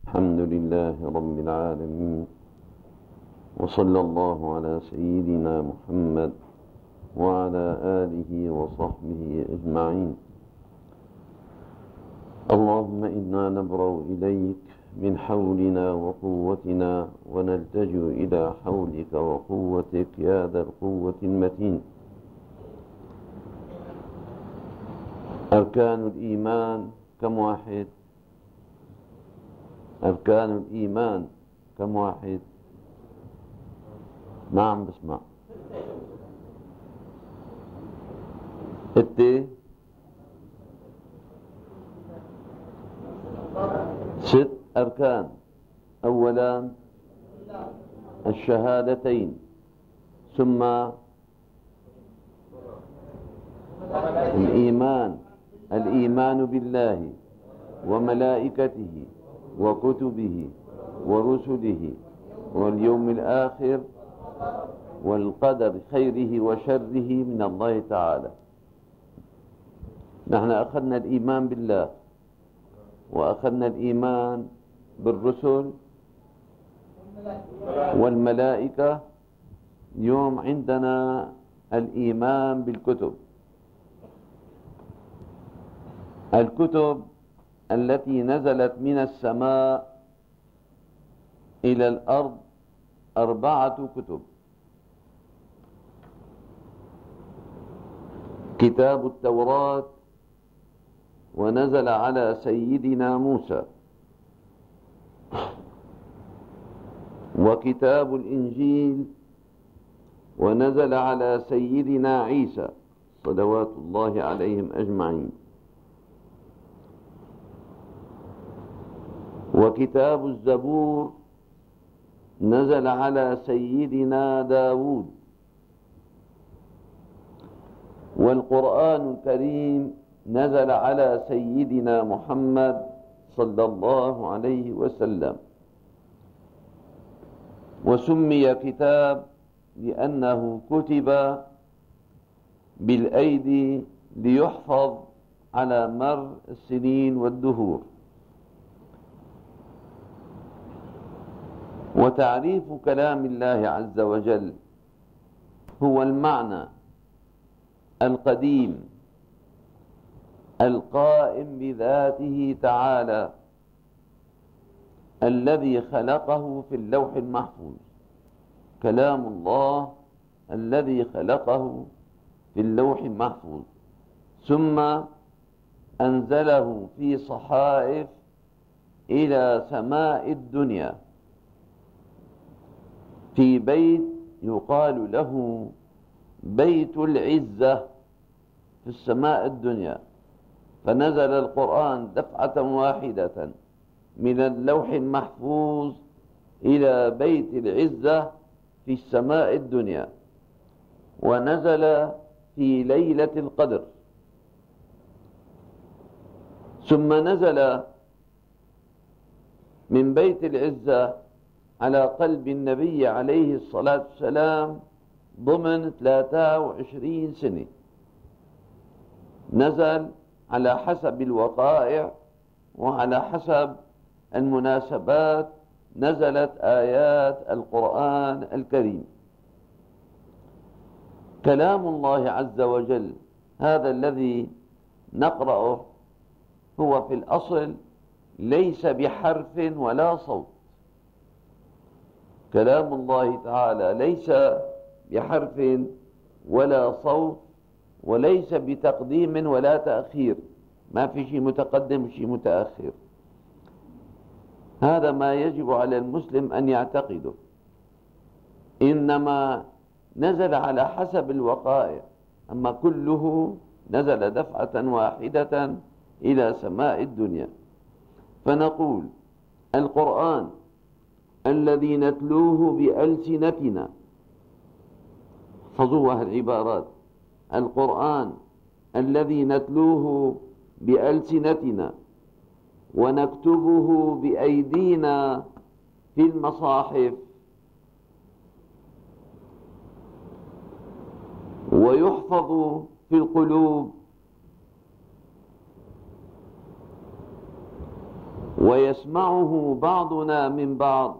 الحمد لله رب العالمين، وصلى الله على سيدنا محمد وعلى آله وصحبه أجمعين. اللهم إنا نبرأ إليك من حولنا وقوتنا ونلتجئ إلى حولك وقوتك يا ذا القوة المتين. أركان الإيمان كم واحد؟ أركان الإيمان كم واحد؟ نعم بسمع. 6 أركان. أولا الشهادتين، ثم الإيمان بالله وملائكته وكتبه ورسله واليوم الآخر والقدر خيره وشره من الله تعالى. نحن أخذنا الإيمان بالله وأخذنا الإيمان بالرسل والملائكة. اليوم عندنا الإيمان بالكتب. الكتب التي نزلت من السماء إلى الأرض 4 كتب: كتاب التوراة ونزل على سيدنا موسى، وكتاب الإنجيل ونزل على سيدنا عيسى صلوات الله عليهم أجمعين، وكتاب الزبور نزل على سيدنا داود، والقرآن الكريم نزل على سيدنا محمد صلى الله عليه وسلم. وسمي كتاب لأنه كتب بالأيدي ليحفظ على مر السنين والدهور. وتعريف كلام الله عز وجل هو المعنى القديم القائم بذاته تعالى الذي خلقه في اللوح المحفوظ. كلام الله الذي خلقه في اللوح المحفوظ، ثم أنزله في صحائف إلى سماء الدنيا في بيت يقال له بيت العزة في السماء الدنيا. فنزل القرآن دفعة واحدة من اللوح المحفوظ إلى بيت العزة في السماء الدنيا، ونزل في ليلة القدر، ثم نزل من بيت العزة على قلب النبي عليه الصلاة والسلام ضمن 23 سنة. نزل على حسب الوقائع وعلى حسب المناسبات نزلت آيات القرآن الكريم. كلام الله عز وجل هذا الذي نقرأه هو في الأصل ليس بحرف ولا صوت. كلام الله تعالى ليس بحرف ولا صوت، وليس بتقديم ولا تأخير، ما في شيء متقدم وشيء متأخر. هذا ما يجب على المسلم أن يعتقده. إنما نزل على حسب الوقائع، أما كله نزل دفعة واحدة إلى سماء الدنيا. فنقول القرآن الذي نتلوه بألسنتنا، احفظوها العبارات: القرآن الذي نتلوه بألسنتنا ونكتبه بأيدينا في المصاحف ويحفظ في القلوب ويسمعه بعضنا من بعض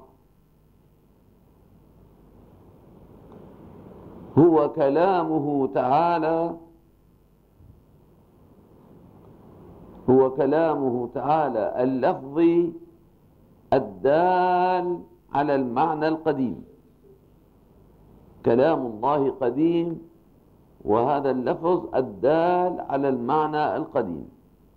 هو كلامه تعالى اللفظي الدال على المعنى القديم. كلام الله قديم، وهذا اللفظ الدال على المعنى القديم.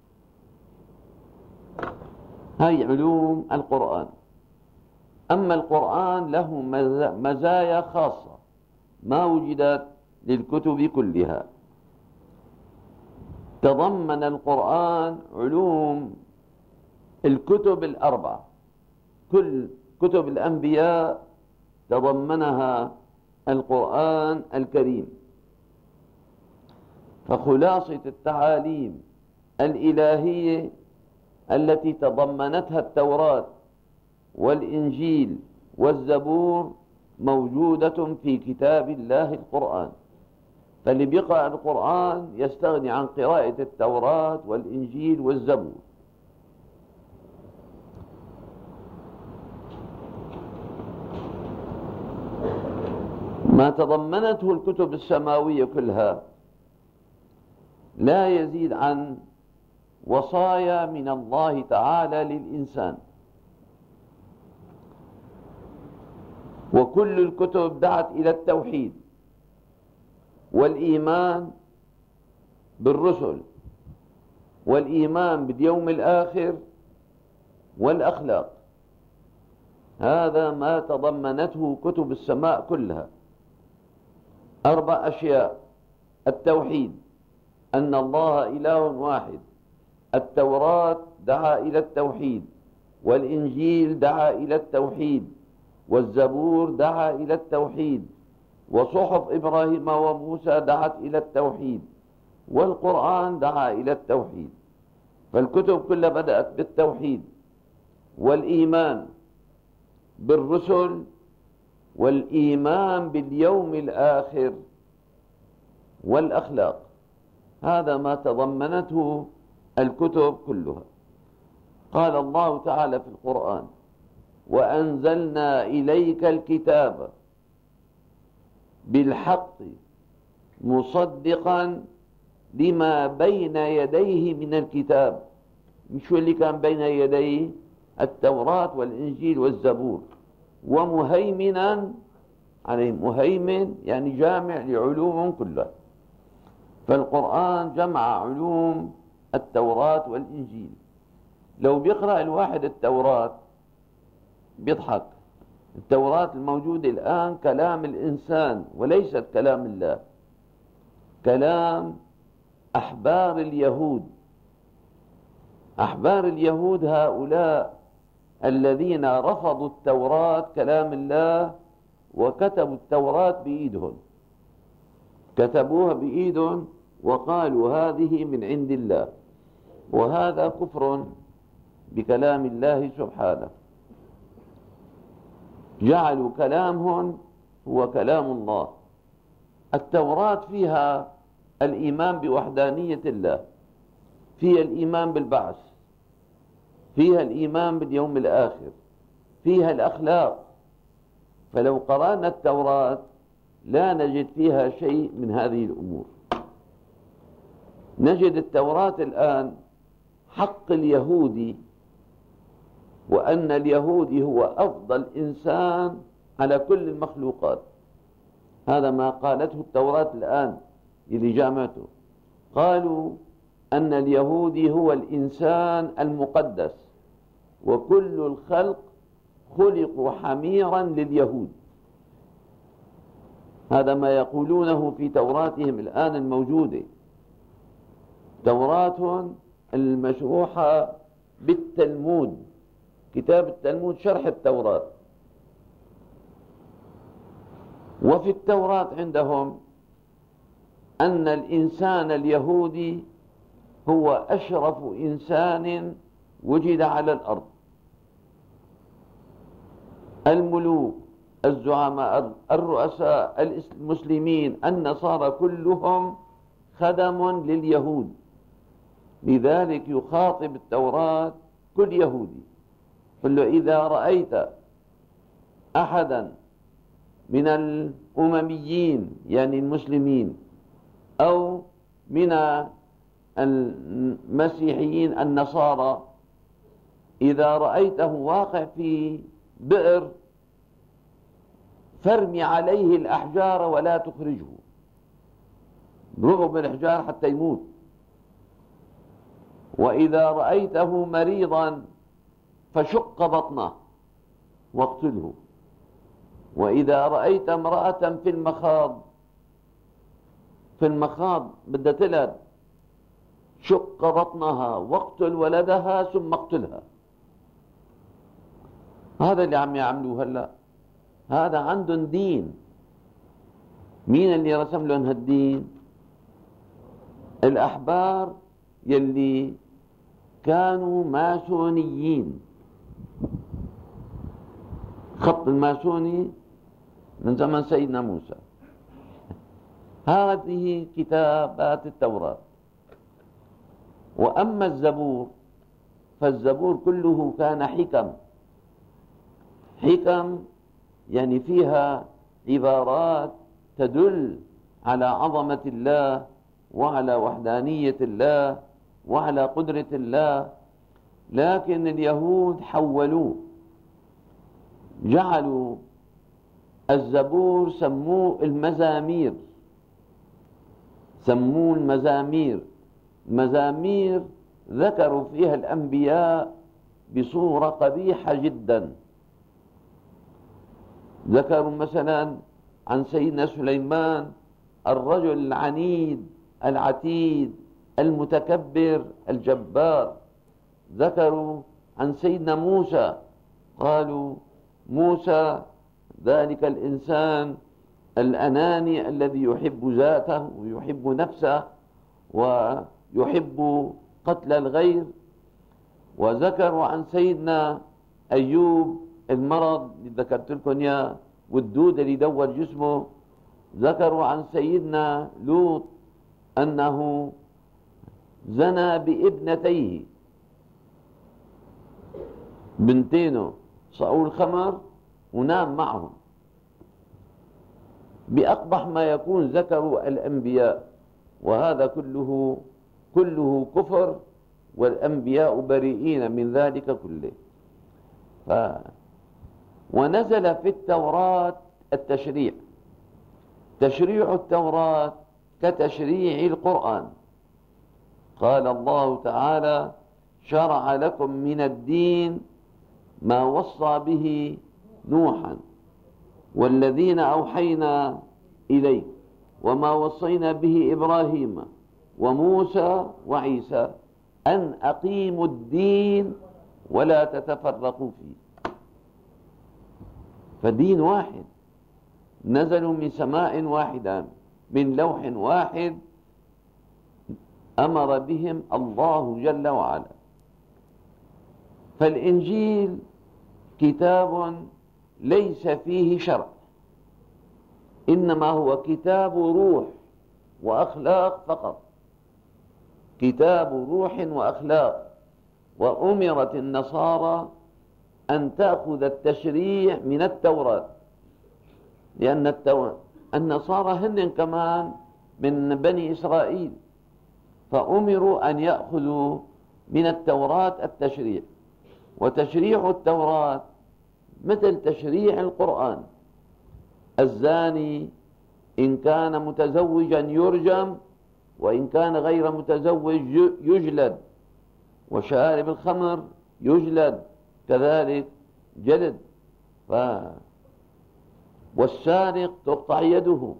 هاي علوم القرآن. أما القرآن له مزايا خاصة ما وجدت للكتب كلها. تضمن القرآن علوم الكتب الأربع، كل كتب الأنبياء تضمنها القرآن الكريم. فخلاصة التعاليم الإلهية التي تضمنتها التوراة والإنجيل والزبور موجودة في كتاب الله القرآن. فاللي بيقرأ القرآن يستغني عن قراءة التوراة والإنجيل والزبور. ما تضمنته الكتب السماوية كلها لا يزيد عن وصايا من الله تعالى للإنسان. وكل الكتب دعت إلى التوحيد والإيمان بالرسل والإيمان باليوم الآخر والأخلاق. هذا ما تضمنته كتب السماء كلها. 4 أشياء: التوحيد، أن الله إله واحد. التوراة دعا إلى التوحيد، والإنجيل دعا إلى التوحيد، والزبور دعا إلى التوحيد، وصحف إبراهيم وموسى دعت إلى التوحيد، والقرآن دعا إلى التوحيد. فالكتب كلها بدأت بالتوحيد والإيمان بالرسل والإيمان باليوم الآخر والأخلاق. هذا ما تضمنته الكتب كلها. قال الله تعالى في القرآن: وأنزلنا إليك الكتاب بالحق مصدقا لما بين يديه من الكتاب. مش اللي كان بين يديه التوراة والإنجيل والزبور، ومهيمنا عليه. مهيمن يعني جامع لعلوم كلها. فالقرآن جمع علوم التوراة والإنجيل. لو بيقرأ الواحد التوراة بيضحك. التوراة الموجودة الآن كلام الإنسان وليست كلام الله، كلام أحبار اليهود. أحبار اليهود هؤلاء الذين رفضوا التوراة كلام الله وكتبوا التوراة بإيدهم، كتبوها بإيدهم وقالوا هذه من عند الله، وهذا كفر بكلام الله سبحانه. جعلوا كلامهم هو كلام الله. التوراة فيها الإيمان بوحدانية الله، فيها الإيمان بالبعث، فيها الإيمان باليوم الآخر، فيها الأخلاق. فلو قرأنا التوراة لا نجد فيها شيء من هذه الأمور. نجد التوراة الآن حق اليهودي، وأن اليهودي هو أفضل إنسان على كل المخلوقات. هذا ما قالته التوراة الآن اللي جامعته. قالوا أن اليهودي هو الإنسان المقدس، وكل الخلق خلقوا حميرا لليهود. هذا ما يقولونه في توراتهم الآن الموجودة، توراة المشروحة بالتلمود، كتاب التلمود شرح التوراة. وفي التوراة عندهم أن الإنسان اليهودي هو أشرف إنسان وجد على الأرض. الملوك، الزعماء، الرؤساء، المسلمين، النصارى، كلهم خدم لليهود. لذلك يخاطب التوراة كل يهودي قل له إذا رأيت أحدا من الأمميين يعني المسلمين أو من المسيحيين النصارى، إذا رأيته واقع في بئر فارمي عليه الأحجار ولا تخرجه، اضربه بالحجار حتى يموت. وإذا رأيته مريضا فشق بطنه واقتله. وإذا رأيت امرأة في المخاض بدها تلد شق بطنها واقتل ولدها ثم اقتلها. هذا اللي عم يعملوه هلا. هذا عندهم دين. مين اللي رسم لهم هالدين؟ الأحبار يلي كانوا ماسونيين. خط الماسوني من زمن سيدنا موسى. هذه كتابات التوراة. وأما الزبور فالزبور كله كان حكم يعني فيها عبارات تدل على عظمة الله وعلى وحدانية الله وعلى قدرة الله. لكن اليهود حولوه، جعلوا الزبور سموه المزامير. مزامير ذكروا فيها الأنبياء بصورة قبيحة جدا. ذكروا مثلا عن سيدنا سليمان الرجل العنيد العتيد المتكبر الجبار. ذكروا عن سيدنا موسى، قالوا موسى ذلك الإنسان الأناني الذي يحب ذاته ويحب نفسه ويحب قتل الغير. وذكروا عن سيدنا أيوب المرض اللي ذكرت لكم اياه والدود اللي دور جسمه. ذكروا عن سيدنا لوط أنه زنى بابنتيه بنتينه، صاروا الخمر ونام معهم. بأقبح ما يكون ذكروا الأنبياء، وهذا كله كفر، والأنبياء بريئين من ذلك كله. ونزل في التوراة التشريع. تشريع التوراة كتشريع القرآن. قال الله تعالى: شرع لكم من الدين ما وصى به نوحا والذين أوحينا إليك وما وصينا به إبراهيم وموسى وعيسى أن أقيموا الدين ولا تتفرقوا فيه. فدين واحد، نزلوا من سماء واحدة من لوح واحد أمر بهم الله جل وعلا. فالإنجيل كتاب ليس فيه شرع، إنما هو كتاب روح وأخلاق فقط، كتاب روح وأخلاق. وأمرت النصارى أن تأخذ التشريع من التوراة، لأن النصارى هن كمان من بني إسرائيل، فأمروا أن يأخذوا من التوراة التشريع. وتشريع التوراة مثل تشريع القرآن. الزاني إن كان متزوجا يرجم، وإن كان غير متزوج يجلد، وشارب الخمر يجلد كذلك جلد، والسارق تقطع يده.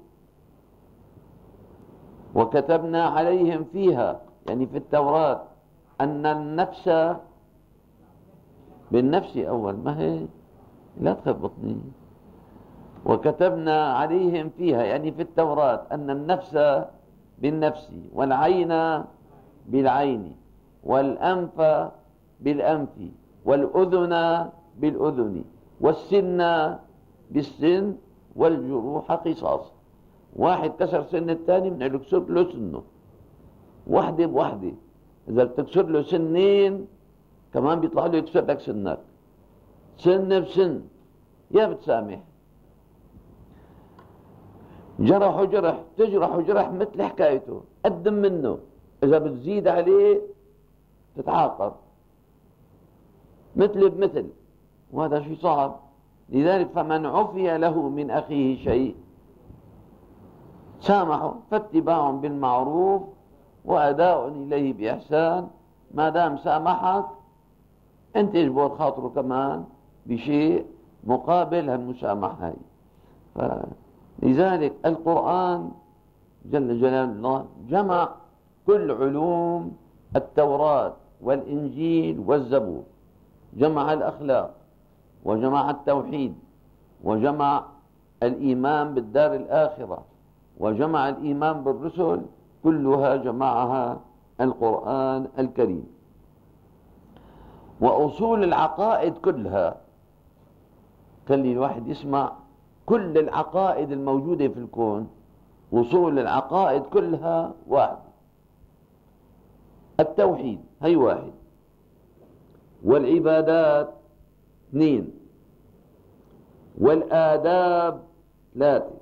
وكتبنا عليهم فيها يعني في التوراة أن النفس بالنفس أول، ما هي لا تخبطني. وكتبنا عليهم فيها يعني في التوراة أن النفس بالنفس والعين بالعين والأنف بالأنف والأذن بالأذن والسن بالسن والجروح قصاص. واحد كسر سن الثاني من يكسر له سنه واحدة بواحدة. إذا بتكسر له سنين كمان بيطلع له يكسر لك سنك. سن بسن يا بتسامح. جرح جرح تجرح جرح مثل حكايته قدم منه، إذا بتزيد عليه تتعاقب مثل بمثل، وهذا شيء صعب. لذلك فمن عفي له من أخيه شيء سامحه، فاتباع بالمعروف وأداء إليه بإحسان. ما دام سامحك أنت اجبر خاطره كمان بشيء مقابل هالمسامحة هاي. لذلك القرآن جل جلال الله جمع كل علوم التوراة والإنجيل والزبور، جمع الأخلاق وجمع التوحيد وجمع الإيمان بالدار الآخرة وجمع الإيمان بالرسل، كلها جمعها القرآن الكريم. وأصول العقائد كلها، خلي الواحد يسمع كل العقائد الموجودة في الكون، أصول العقائد كلها واحد. التوحيد هي واحد، والعبادات اثنين، والآداب ثلاثة،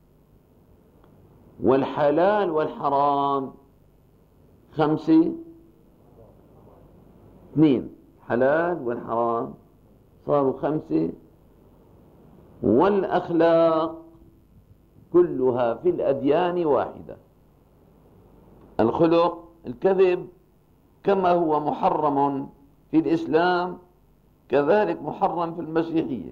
والحلال والحرام خمسة، اثنين حلال والحرام صاروا خمسة، والأخلاق كلها في الأديان واحدة. الخلق الكذب كما هو محرم في الإسلام كذلك محرم في المسيحية.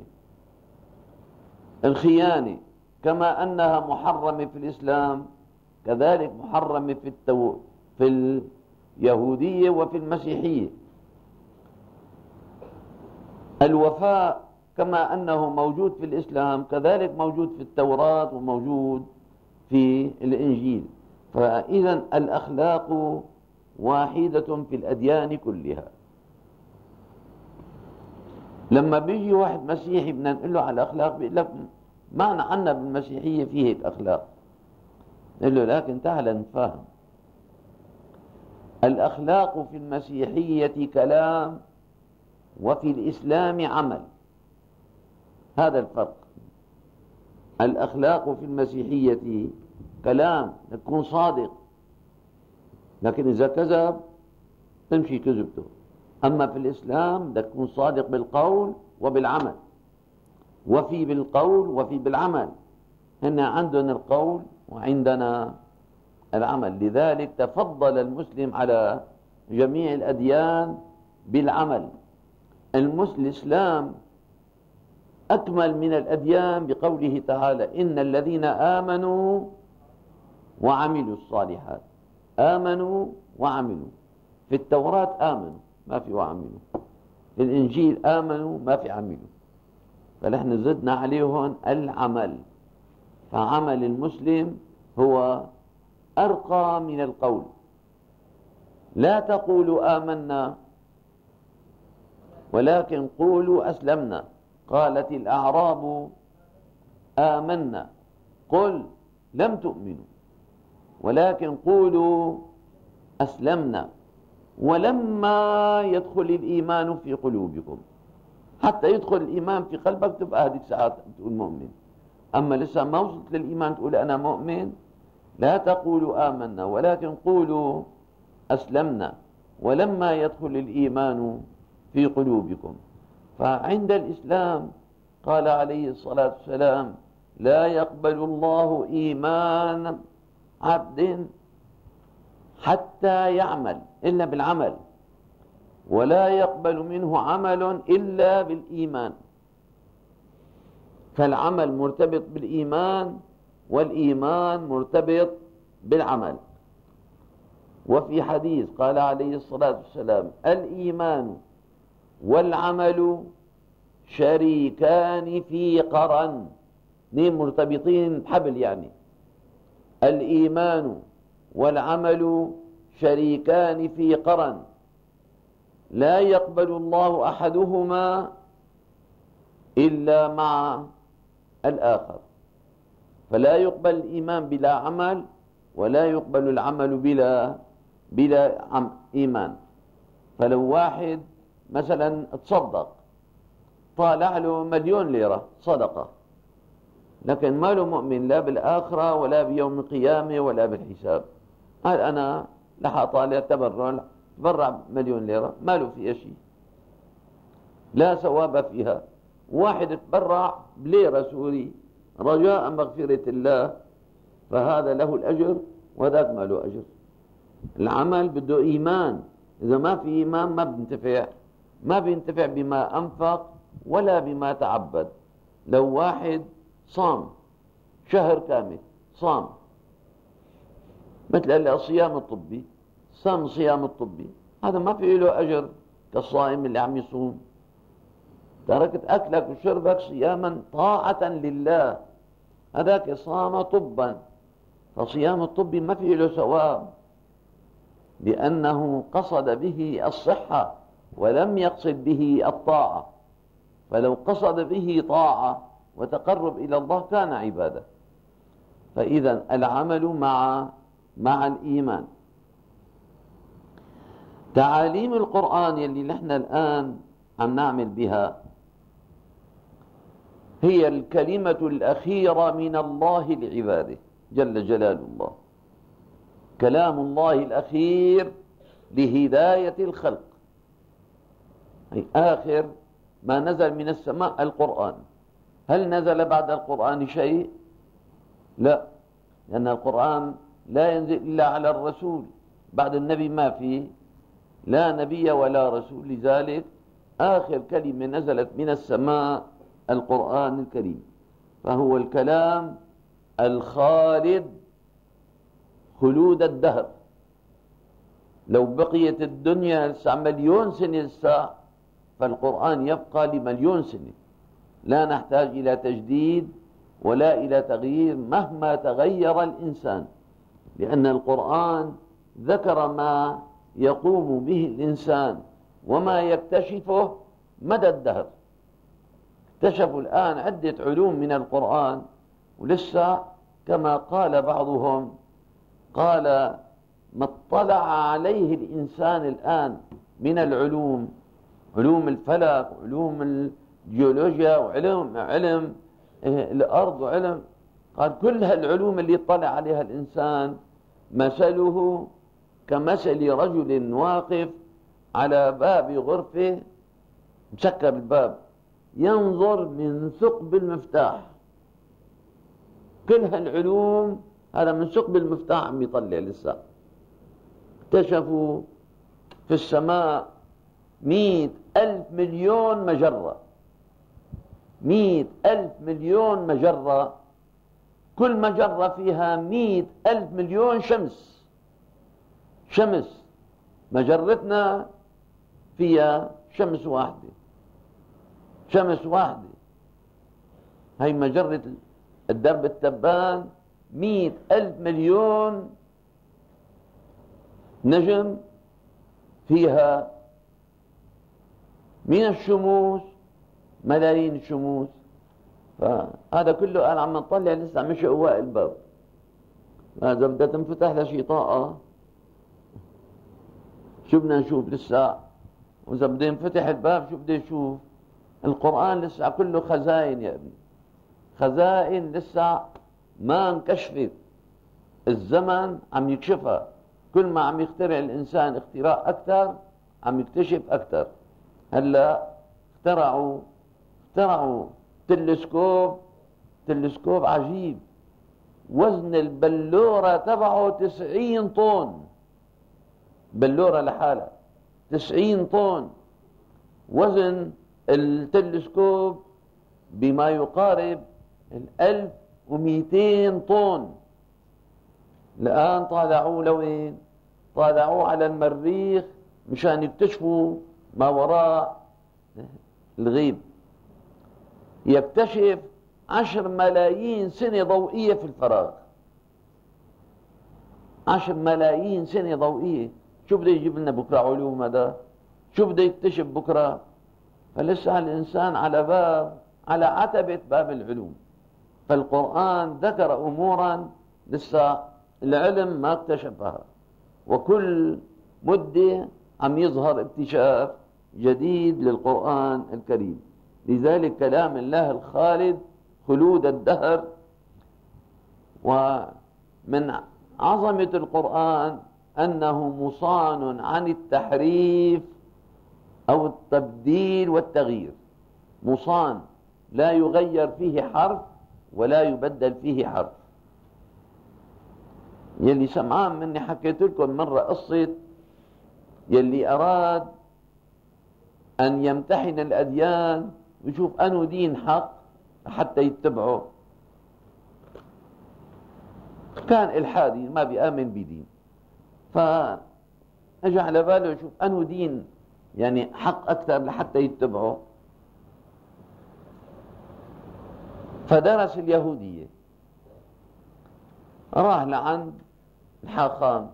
الخيانة كما أنها محرمة في الإسلام كذلك محرمة في اليهودية وفي المسيحية. الوفاء كما أنه موجود في الإسلام كذلك موجود في التوراة وموجود في الإنجيل. فإذا الأخلاق واحدة في الأديان كلها. لما بيجي واحد مسيحي بدنا نقول له على الأخلاق بيقول لك معنى عنا بالمسيحية فيه هيك أخلاق. نقول له لكن تعال نفهم، الأخلاق في المسيحية كلام وفي الإسلام عمل، هذا الفرق. الأخلاق في المسيحية كلام تكون صادق، لكن إذا كذب تمشي كذبته. أما في الإسلام بدك تكون صادق بالقول وبالعمل، وفي بالقول وفي بالعمل. هن عندنا القول وعندنا العمل، لذلك تفضل المسلم على جميع الأديان بالعمل. الإسلام أكمل من الأديان بقوله تعالى إن الذين آمنوا وعملوا الصالحات. آمنوا وعملوا، في التوراة آمنوا ما في وعملوا، في الإنجيل آمنوا ما في عملوا، فنحن زدنا عليهم العمل. فعمل المسلم هو أرقى من القول. لا تقولوا آمنا ولكن قولوا أسلمنا. قالت الأعراب آمنا قل لم تؤمنوا ولكن قولوا أسلمنا ولما يدخل الإيمان في قلوبكم. حتى يدخل الإيمان في قلبك تبقى هذيك ساعات تقول مؤمن. أما لسه ما وصلت للإيمان تقول أنا مؤمن، لا تقولوا آمنا ولكن قولوا أسلمنا ولما يدخل الإيمان في قلوبكم. فعند الإسلام قال عليه الصلاة والسلام لا يقبل الله إيمان عبد حتى يعمل إلا بالعمل، ولا يقبل منه عمل إلا بالإيمان. فالعمل مرتبط بالإيمان والإيمان مرتبط بالعمل. وفي حديث قال عليه الصلاة والسلام الإيمان والعمل شريكان في قرن، اثنين مرتبطين بحبل. يعني الإيمان والعمل شريكان في قرن لا يقبل الله أحدهما إلا مع الآخر. فلا يقبل الإيمان بلا عمل ولا يقبل العمل بلا إيمان. فلو واحد مثلا تصدق طالع له 1,000,000 ليرة صدقة، لكن ما له مؤمن لا بالآخرة ولا بيوم القيامة ولا بالحساب. قال أنا لح أطالع تبرع 1,000,000 ليرة، ما له فيها شيء، لا ثواب فيها. واحد تبرع بليرة سوري رجاء مغفرة الله، فهذا له الأجر وذاك ما له أجر. العمل بده إيمان، إذا ما في إيمان ما بينتفع بما أنفق ولا بما تعبد. لو واحد صام شهر كامل، صام مثل الصيام الطبي، صام صيام الطبي، هذا ما في له أجر كالصائم اللي عم يصوم. تركت أكلك وشربك صياما طاعة لله، هذاك صام طبا، فصيام الطبي ما في له ثواب، لأنه قصد به الصحة ولم يقصد به الطاعة. فلو قصد به طاعة وتقرب إلى الله كان عبادة. فإذا العمل مع الإيمان. تعاليم القرآن اللي نحن الآن عم نعمل بها هي الكلمة الأخيرة من الله لعباده جل جلال الله، كلام الله الأخير لهداية الخلق، أي آخر ما نزل من السماء القرآن. هل نزل بعد القرآن شيء؟ لا، لأن القرآن لا ينزل إلا على الرسول، بعد النبي ما فيه لا نبي ولا رسول، لذلك آخر كلمة نزلت من السماء القرآن الكريم، فهو الكلام الخالد خلود الدهر. لو بقيت الدنيا 1,000,000 سنة لسه، فالقرآن يبقى ل1,000,000 سنة، لا نحتاج إلى تجديد ولا إلى تغيير مهما تغير الإنسان، لأن القرآن ذكر ما يقوم به الإنسان وما يكتشفه مدى الدهر. اكتشفوا الآن عدة علوم من القرآن، ولسه كما قال بعضهم، قال ما اطلع عليه الإنسان الآن من العلوم، علوم الفلك وعلوم الجيولوجيا وعلم الأرض وعلم، قال كل هالعلوم اللي اطلع عليها الإنسان مثله كمثل رجل واقف على باب غرفة، مسكر الباب، ينظر من ثقب المفتاح. كل هالعلوم هذا من ثقب المفتاح عم يطلع لسه. اكتشفوا في السماء 100,000 مليون مجرة، 100,000 مليون مجرة، كل مجرة فيها 100,000 مليون شمس. مجرتنا فيها شمس واحدة، هي مجرة الدرب التبان 100,000 مليون نجم فيها من الشموس ملايين الشموس. فهذا كله أنا عم نطلع لسه مش أواء الباب، إذا بدها تنفتح لشي طاقة شو بدنا نشوف لسه، وإذا بده ينفتح الباب شو بده يشوف؟ القرآن لسه كله خزائن يا ابني، خزائن لسه ما انكشفت، الزمن عم يكشفها، كل ما عم يخترع الإنسان اختراع أكثر عم يكتشف أكثر. هلا اخترعوا تلسكوب عجيب، وزن البلورة تبعه 90 طن، بلورة لحالها 90 طن وزن التلسكوب، بما يقارب 1200 طن. الآن طالعوه لوين؟ طالعوه على المريخ مشان يكتشفوا ما وراء الغيب، يكتشف 10 ملايين سنة ضوئية في الفراغ، 10 ملايين سنة ضوئية. شو بده يجيب لنا بكرة علوم هذا؟ شو بده يكتشف بكرة؟ فلسه الإنسان على عتبة باب العلوم. فالقرآن ذكر أمورا لسه العلم ما اكتشفها، وكل مدة عم يظهر اكتشاف جديد للقرآن الكريم. لذلك كلام الله الخالد خلود الدهر. ومن عظمة القرآن أنه مصان عن التحريف أو التبديل والتغيير، مصان لا يغير فيه حرف ولا يبدل فيه حرف. يلي سمعان مني حكيت لكم مرة قصة يلي أراد أن يمتحن الأديان ويشوف أنه دين حق حتى يتبعه. كان إلحادي ما بيآمن بدين، فأجى على باله يشوف أنه دين يعني حق أكثر لحتى يتبعه، فدرس اليهودية. راح لعند الحاخام،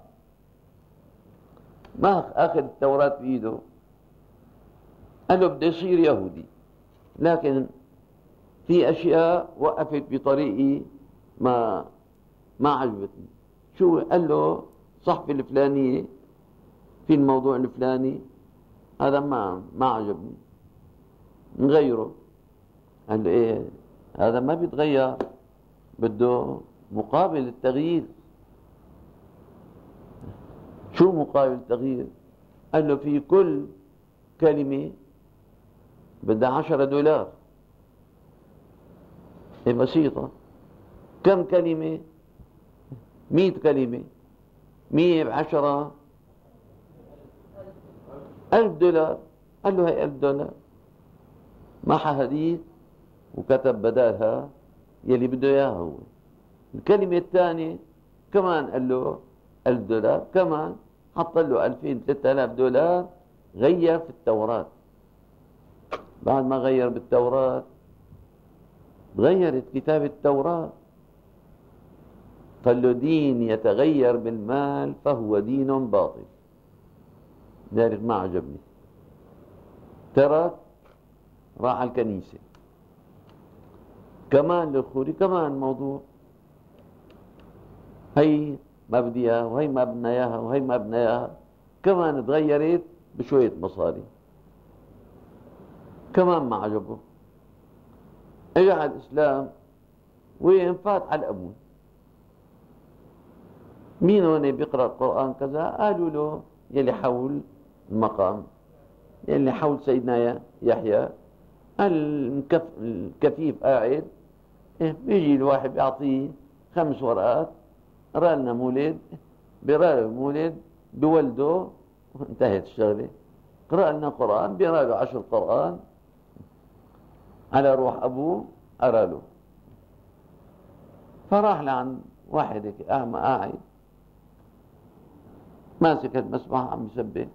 ما أخذ التوراة بإيده، قال له بدي يصير يهودي، لكن في أشياء وقفت بطريقي ما عجبتني. شو؟ قال له صحفي الفلانية في الموضوع الفلاني هذا ما عجبني، نغيره. قال له ايه هذا ما بيتغير، بده مقابل التغيير. شو مقابل التغيير؟ قال له في كل كلمة بدها $10. هي بسيطة. كم كلمة؟ 100 كلمة، 100 ب10 $1000. قال له هي $1000. محى هديك وكتب بدالها يلي بده اياها هو. الكلمة الثانية كمان قال له $1000، كمان حط له 2000 $3000. غير في التوراة. بعد ما غير بالتوراة غيرت كتاب التوراة. قال له دين يتغير بالمال فهو دين باطل، ذلك ما عجبني. ترك، راح على الكنيسة. كمان للخوري كمان موضوع، هي ما بدي اياها وهي ما بدنا اياها وهي ما بدنا اياها، كمان تغيرت بشوية مصاري، كمان ما عجبه. اجى على الإسلام وينفات على الأبون. مين هون بيقرأ القرآن كذا؟ قالوا له يلي حول المقام، يلي حول سيدنا يحيى. الكفيف قاعد، بيجي الواحد بيعطيه 5 ورقات، قرأ لنا مولد، بيقرأ له مولد بولده وانتهت الشغلة. قرأ لنا قرآن، بيقرأ له 10 قرآن على روح أبوه قرأ له. فراح لعند واحد هيك أعمى قاعد ماسك المسبح عم يسبح.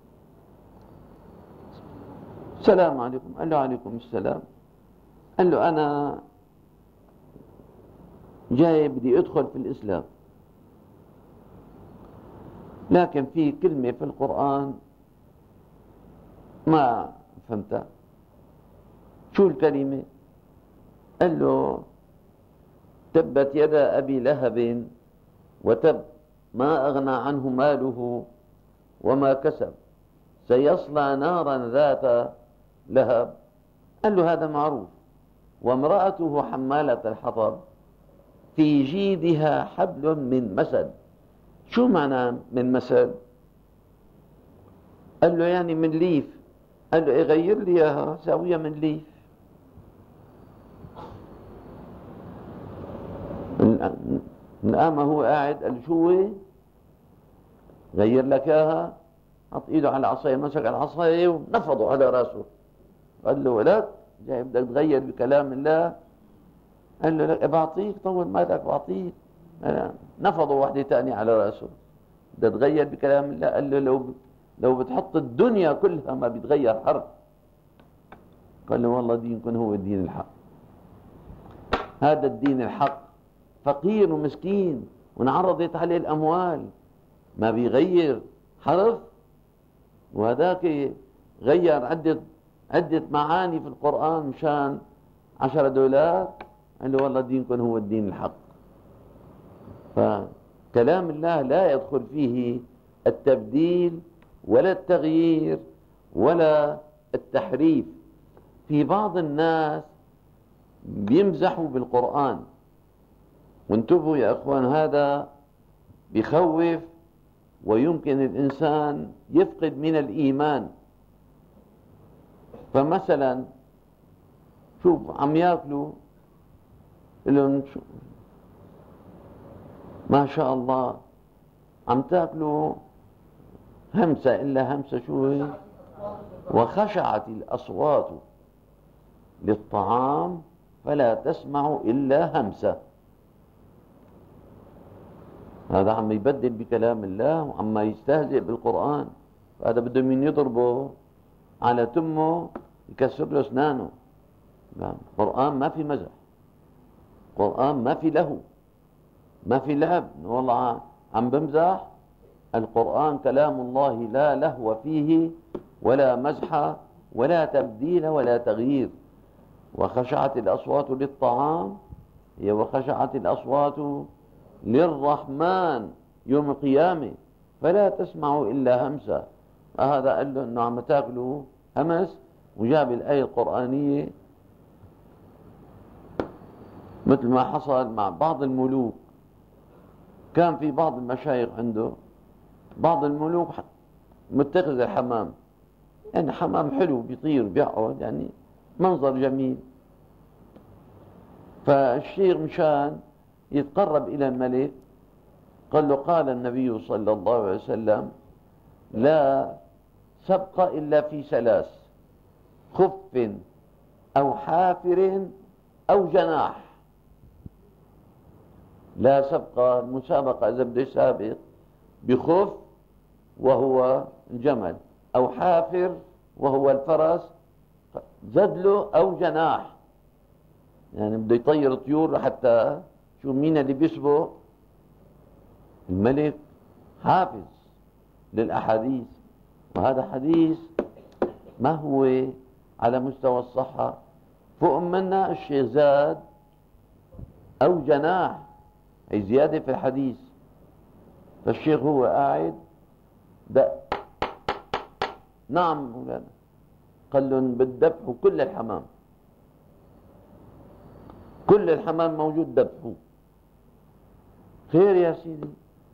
السلام عليكم. قال له عليكم السلام. قال له أنا جاي بدي أدخل في الإسلام، لكن في كلمة في القرآن ما فهمتها. شو الكلمة؟ قال له تبت يدا أبي لهب وتب، ما أغنى عنه ماله وما كسب، سيصلى نارا ذات لهب. قال له هذا معروف. وامرأته حمالة الحطب في جيدها حبل من مسد. شو معنى من مسد؟ قال له يعني من ليف. قال له إيه غير لي اياها ساويها من ليف. الآن هو قاعد قال له شو هي؟ غير لك اياها. حط ايده على العصاية، مسك العصاية ونفضه على راسه. قال له ولك جاي بدك تغير بكلام الله؟ قال له لك بعطيك، طول بالك بعطيك. نفضه واحدة تانية على راسه. بدك تغير بكلام الله؟ قال له لو بتحط الدنيا كلها ما بيتغير حرف. قال له والله دينكم هو الدين الحق. هذا الدين الحق فقير ومسكين وانعرضت عليه الأموال، ما بيغير حرف. وهذاك غير عدة معاني في القرآن مشان $10. قال له والله دينكم هو الدين الحق. فكلام الله لا يدخل فيه التبديل ولا التغيير ولا التحريف. في بعض الناس بيمزحوا بالقرآن، وانتبهوا يا أخوان، هذا بيخوف ويمكن الإنسان يفقد من الإيمان. فمثلا شوف عم ياكلوا لهم ما شاء الله، عم تاكلوا همسة إلا همسة، شو هي؟ وخشعت الأصوات للطعام فلا تسمع إلا همسة. هذا عم يبدل بكلام الله وعم يستهزئ بالقرآن. هذا بده من يضربه على تمه يكسر له أسنانه. القرآن ما في مزح، القرآن ما في لهو، ما في لعب والله عم بمزح. القرآن كلام الله لا لهو فيه ولا مزح ولا تبديل ولا تغيير. وخشعت الأصوات للطعام هي وخشعت الأصوات للرحمن يوم القيامة فلا تسمع إلا همسة. هذا قال له أنه عم تاكلوا همس، وجاب الآية القرآنية مثل ما حصل مع بعض الملوك. كان في بعض المشايخ عنده بعض الملوك متخذ الحمام، يعني حمام حلو بيطير بيقعد، يعني منظر جميل. فالشيخ مشان يتقرب إلى الملك قال له قال النبي صلى الله عليه وسلم لا سبق إلا في ثلاث: خف أو حافر أو جناح. لا سبق المسابقة إذا بده يسابق بخف وهو الجمل، أو حافر وهو الفرس زدله، أو جناح يعني بده يطير طيور حتى شو مين اللي بيسبق. الملك حافظ للأحاديث، وهذا حديث ما هو على مستوى الصحة، فوق منا الشيخ زاد أو جناح، أي زيادة في الحديث. فالشيخ هو قاعد دق نعم مولانا، قال لهم بالذبح كل الحمام، كل الحمام موجود ذبحوا. خير يا سيدي.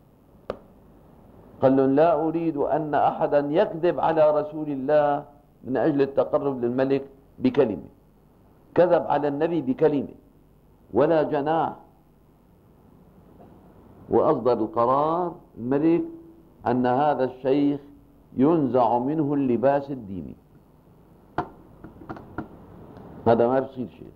قال لهم لا أريد أن أحدا يكذب على رسول الله من أجل التقرب للملك بكلمة، كذب على النبي بكلمة ولا جناح. وأصدر القرار الملك أن هذا الشيخ ينزع منه اللباس الديني، هذا ما بصير شيء.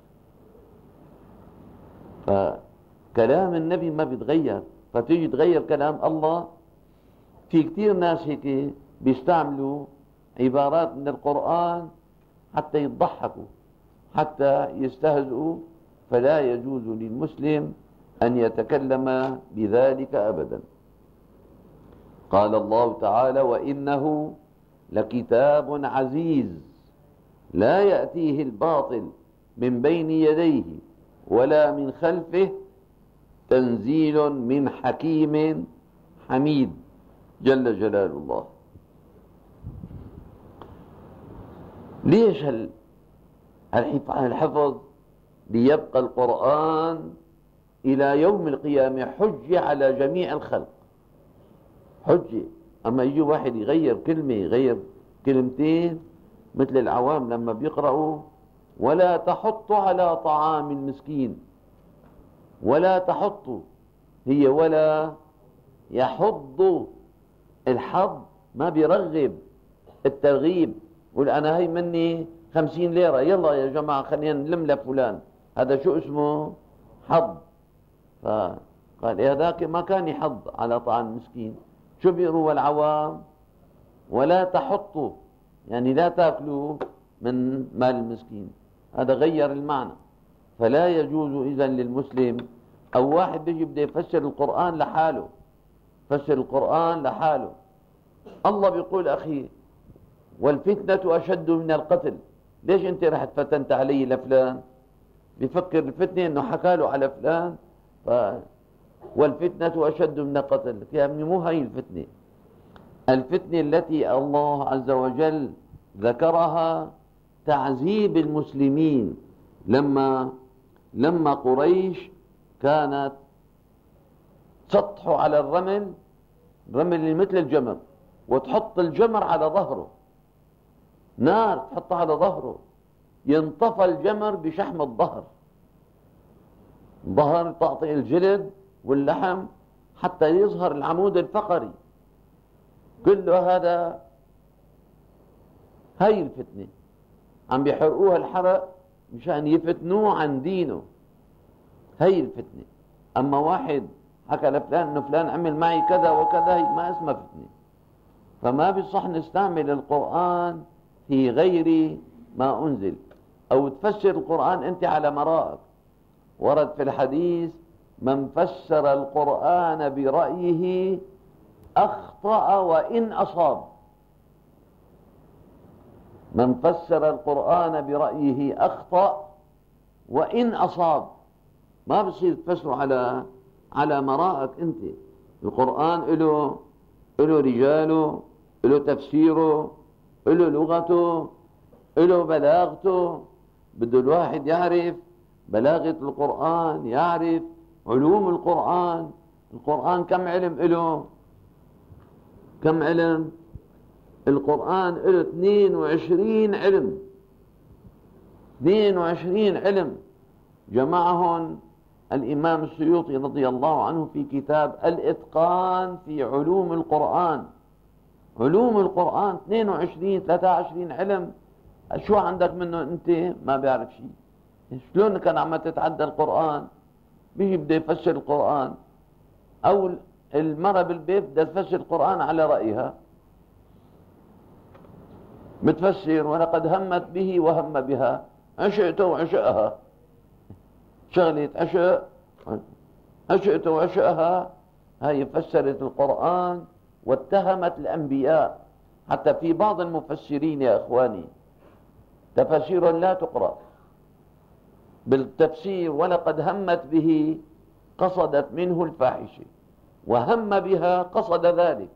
فكلام النبي ما بيتغير، فتيجي تغير كلام الله. في كتير ناس هيك بيستعملوا عبارات من القرآن حتى يضحكوا، حتى يستهزئوا، فلا يجوز للمسلم أن يتكلم بذلك أبدا. قال الله تعالى وإنه لكتاب عزيز لا يأتيه الباطل من بين يديه ولا من خلفه تنزيل من حكيم حميد جل جلال الله. ليش الحفظ؟ ليبقى القرآن إلى يوم القيامة حجة على جميع الخلق، حجة. أما يجي واحد يغير كلمة، يغير كلمتين، مثل العوام لما بيقرأوا ولا تحط على طعام المسكين، ولا تحط هي ولا يحض. الحض ما بيرغب، الترغيب. يقول أنا هي مني 50 ليرة، يلا يا جماعة خلينا نلم لفلان، هذا شو اسمه؟ حض. فقال هذاك ما كان يحض على طعام المسكين. شو بيقولوا العوام؟ ولا تحطوا، يعني لا تاكلوا من مال المسكين. هذا غير المعنى. فلا يجوز إذن للمسلم، أو واحد بيجي بده يفسر القرآن لحاله، فسر القرآن لحاله. الله بيقول أخي والفتنة أشد من القتل. ليش أنت رح تفتنت علي لفلان؟ بيفكر الفتنة أنه حكى له على فلان، والفتنة أشد من القتل. يا ابني مو هاي الفتنة. الفتنة التي الله عز وجل ذكرها تعذيب المسلمين لما قريش كانت تسطحوا على الرمل اللي مثل الجمر، وتحط الجمر على ظهره، نار تحطها على ظهره، ينطفى الجمر بشحم الظهر تعطي الجلد واللحم حتى يظهر العمود الفقري. كله هذا هاي الفتنة عم بيحرقوها الحرق مشان يفتنوه عن دينه. هاي الفتنة. أما واحد حكى لفلان إنه فلان عمل معي كذا وكذا، هي ما اسمها فتنة. فما بيصح نستعمل القرآن في غير ما أنزل، أو تفسر القرآن أنت على مرائك. ورد في الحديث: من فسر القرآن برأيه أخطأ وإن أصاب. من فسر القرآن برأيه أخطأ وإن أصاب. ما بصير تفسره على مرائك أنت. القرآن له رجاله، له تفسيره، له لغته، له بلاغته. بده الواحد يعرف بلاغة القرآن، يعرف علوم القرآن. القرآن كم علم له؟ كم علم؟ القرآن له 22 علم. 22 علم جمعهم الإمام السيوطي رضي الله عنه في كتاب الإتقان في علوم القرآن. علوم القرآن 22 23 علم. شو عندك منه أنت؟ ما بيعرف شيء. شلون كان عم تتعدى القرآن؟ بيجي بده يفسر القرآن، أو المرأة بالبيت بدها تفسر القرآن على رأيها، بتفسر: ولقد همت به وهم بها، عشقته وعشقها. شغلة عشقته وعشقها، هاي فسرت القرآن واتهمت الأنبياء. حتى في بعض المفسرين يا إخواني تفاسير لا تقرأ بالتفسير: ولقد همت به قصدت منه الفاحشة، وهم بها قصد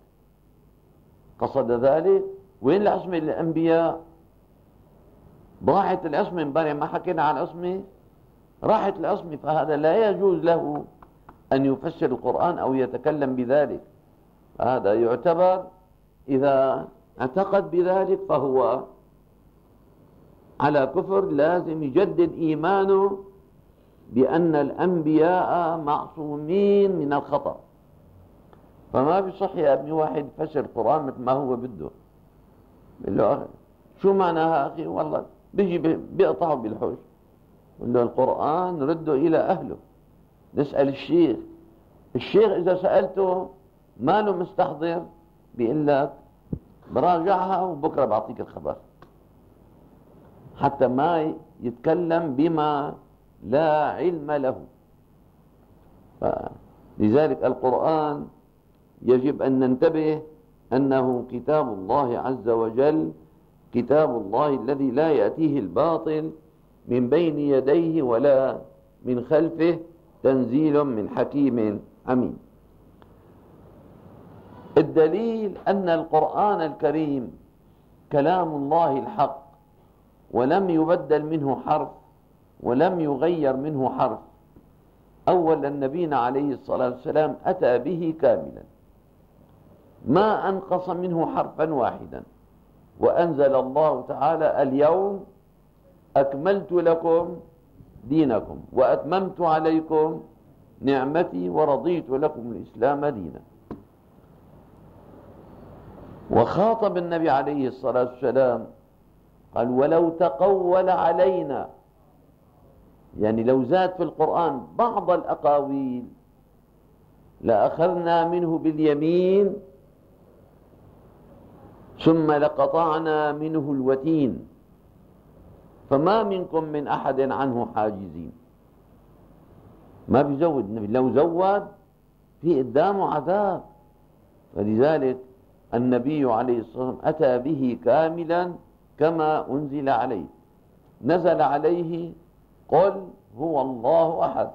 ذلك. وين العصمة للأنبياء؟ ضاعت العصمة. امبارح ما حكينا عن العصمة، راحت العصمة. فهذا لا يجوز له أن يفسر القرآن أو يتكلم بذلك. هذا يعتبر إذا اعتقد بذلك فهو على كفر. لازم يجدد إيمانه بأن الأنبياء معصومين من الخطأ. فما بيصح يا ابني واحد يفسر القرآن مثل ما هو بده. بقول له: شو معناها أخي؟ والله بيجي بيقطعه بالحوش. بقول له: القرآن رده إلى أهله. نسأل الشيخ إذا سألته ما له مستحضر بيقول لك براجعها وبكرة بعطيك الخبر، حتى ما يتكلم بما لا علم له. لذلك القرآن يجب أن ننتبه أنه كتاب الله عز وجل، كتاب الله الذي لا يأتيه الباطل من بين يديه ولا من خلفه، تنزيل من حكيم عليم. الدليل أن القرآن الكريم كلام الله الحق، ولم يبدل منه حرف ولم يغير منه حرف. أولا نبينا عليه الصلاة والسلام أتى به كاملا، ما أنقص منه حرفا واحدا. وأنزل الله تعالى: اليوم أكملت لكم دينكم وأتممت عليكم نعمتي ورضيت لكم الإسلام دينا. وخاطب النبي عليه الصلاة والسلام قال: ولو تقول علينا، يعني لو زاد في القرآن بعض الأقاويل لأخذنا منه باليمين ثم لقطعنا منه الوتين فما منكم من أحد عنه حاجزين. ما بيزود النبي، لو زود في قدامه عذاب. فلذلك النبي عليه الصلاة والسلام أتى به كاملا كما أنزل عليه. نزل عليه: قل هو الله أحد،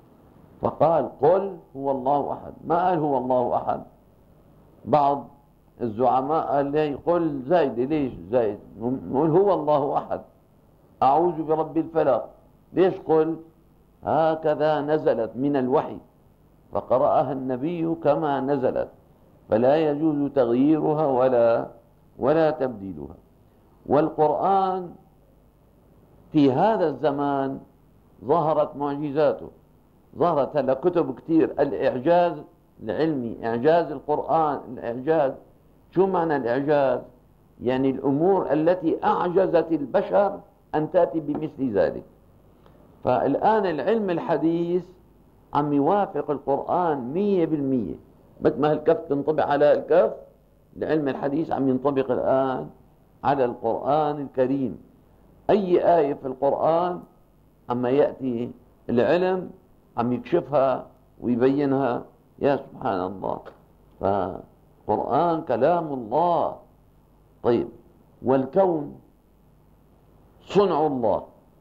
فقال: قل هو الله أحد، ما قال هو الله أحد. بعض الزعماء قال لي قل زايد، ليش زايد؟ نقول هو الله أحد، أعوذ برب الفلق. ليش قل؟ هكذا نزلت من الوحي، فقرأها النبي كما نزلت، فلا يجوز تغييرها ولا تبديلها. والقرآن في هذا الزمان ظهرت معجزاته، ظهرت هلا كتب كثير، الإعجاز العلمي، إعجاز القرآن، الإعجاز. شو معنى الإعجاز؟ يعني الأمور التي أعجزت البشر أن تأتي بمثل ذلك. فالآن العلم الحديث عم يوافق القرآن 100%، مثل ما الكف تنطبق على الكف، العلم الحديث عم ينطبق الآن على القرآن الكريم. أي آية في القرآن عما يأتي العلم عم يكشفها ويبينها. يا سبحان الله، فالقرآن كلام الله. طيب، والكون صنع الله.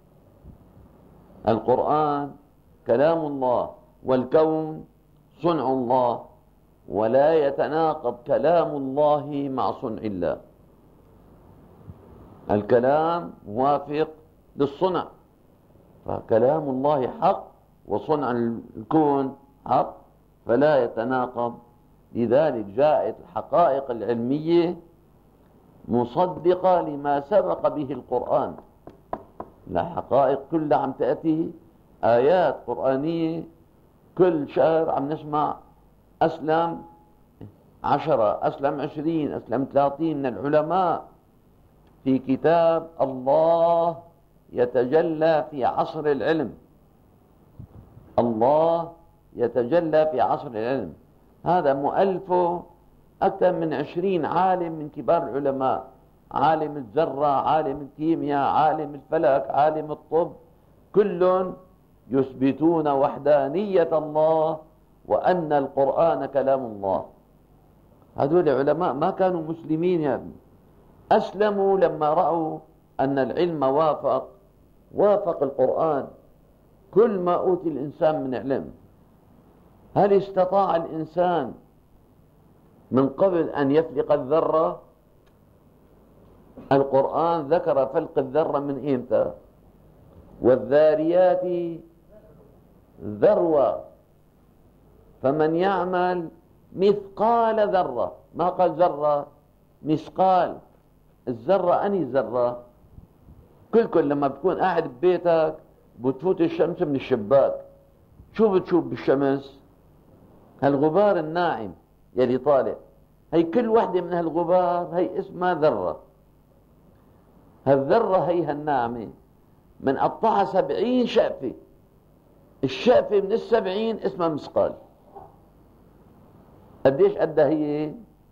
القرآن كلام الله والكون صنع الله، ولا يتناقض كلام الله مع صنع الله. الكلام موافق للصنع، فكلام الله حق وصنع الكون حق، فلا يتناقض. لذلك جاءت الحقائق العلمية مصدقة لما سبق به القرآن. الحقائق كلها عم تأتي آيات قرآنية. كل شهر عم نسمع أسلم 10، أسلم 20، أسلم 30 من العلماء في كتاب الله يتجلى في عصر العلم. الله يتجلى في عصر العلم، هذا مؤلفه أكثر من 20 عالم من كبار العلماء، عالم الذرة، عالم الكيمياء، عالم الفلك، عالم الطب، كل يثبتون وحدانية الله وأن القرآن كلام الله. هذول العلماء ما كانوا مسلمين يا ابني، أسلموا لما رأوا أن العلم وافق القرآن. كل ما أوتي الإنسان من علم، هل استطاع الإنسان من قبل أن يفلق الذرة؟ القرآن ذكر فلق الذرة من إمتى؟ والذاريات ذروة، فمن يعمل مثقال ذرة، ما قال ذرة، مثقال. الذرة أني ذرة؟ كل لما بتكون قاعد ببيتك بتفوت الشمس من الشباك، شو بتشوف بالشمس؟ هالغبار الناعم يلي طالع، هي كل وحدة من هالغبار هي اسمها ذرة. هالذرة هي هالناعمة من قطعها 70 شقفة، الشقفة من 70 اسمها مثقال. قديش قدها هي؟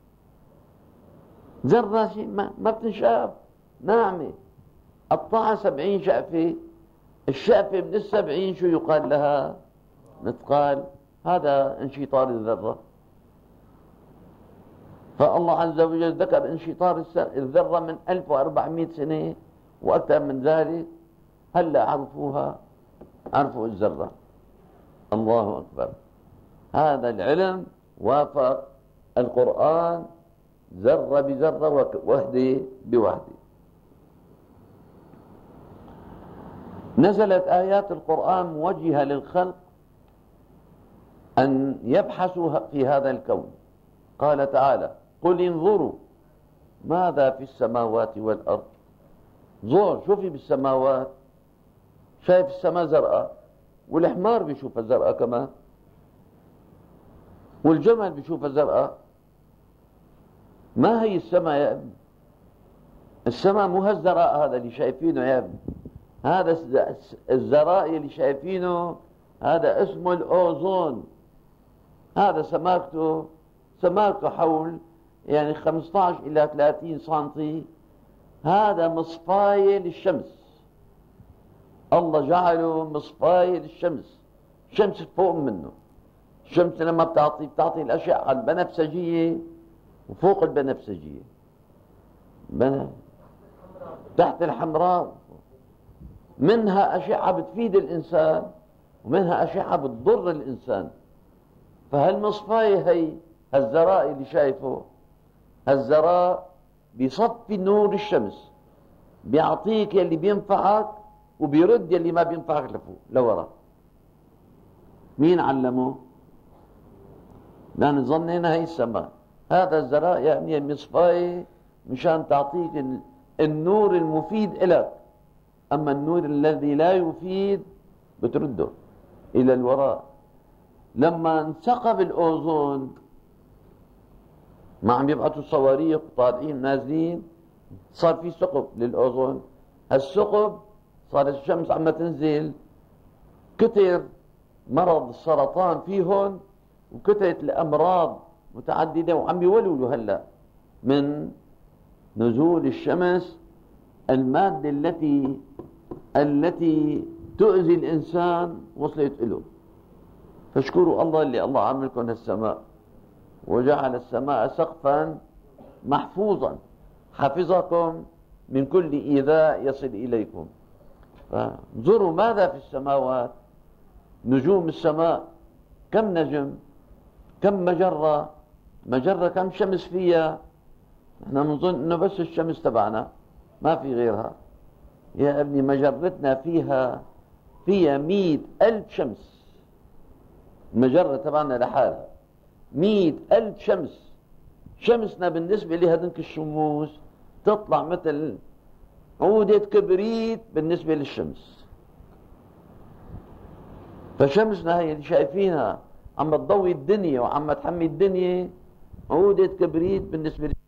ذرة شيء ما بتنشاف، ناعمة، قطعها 70 شقفة، الشقفة من 70 شو يقال لها؟ مثقال. هذا انشطار الذرة. فالله عز وجل ذكر انشطار الذرة من 1400 سنة وأكثر من ذلك. هلا عرفوا الذرة. الله أكبر. هذا العلم وافق القرآن ذرة بذرة، وحدة بوحدة. نزلت آيات القرآن موجهة للخلق أن يبحثوا في هذا الكون. قال تعالى: قل انظروا ماذا في السماوات والأرض. زور، شوفي بالسماوات، شايف السماء زرقاء، والحمار بيشوفها زرقاء كمان، والجمل بيشوفها زرقاء. ما هي السماء يا ابني؟ السماء مو هالزرقاء هذا اللي شايفينه يا ابني، هذا الزرقاء اللي شايفينه هذا اسمه الأوزون. هذا سماكته حول يعني 15 إلى 30 سنتي. هذا مصفاية للشمس، الله جعله مصفاية للشمس. الشمس فوق منه. الشمس لما بتعطي الأشعة البنفسجية، وفوق البنفسجية تحت الحمراء، منها أشعة بتفيد الإنسان ومنها أشعة بتضر الإنسان. فهالمصفاية هي هالزرائي اللي شايفه الزراء بيصفي نور الشمس، بيعطيك يلي بينفعك وبيرد يلي ما بينفعك لفوق لورا. مين علمه؟ لأن ظننا هي السماء. هذا الزراء يعني مصفاية مشان تعطيك النور المفيد إلك، أما النور الذي لا يفيد بترده إلى الوراء. لما انثقب الأوزون، ما عم يبعثوا صواريخ طالعين نازلين، صار في ثقب للأوزون. الثقب صارت الشمس عم تنزل، كتر مرض السرطان فيهم وكترت الأمراض متعددة، وعم يولولوا هلا من نزول الشمس المادة التي تؤذي الإنسان وصلت له. فاشكروا الله اللي الله عمل لكم السماء، وجعل السماء سقفا محفوظا حفظكم من كل إيذاء يصل إليكم. فانظروا ماذا في السماوات، نجوم السماء، كم نجم، كم مجرة كم شمس فيها. احنا بنظن انه بس الشمس تبعنا ما في غيرها. يا ابني مجرتنا فيها 100,000 شمس. المجرة تبعنا لحالها 100,000 شمس. شمسنا بالنسبة لهذنك الشموس تطلع مثل عودة كبريت بالنسبة للشمس. فشمسنا هي اللي شايفينها عم تضوي الدنيا وعم تحمي الدنيا، عودة كبريت بالنسبة للشمس.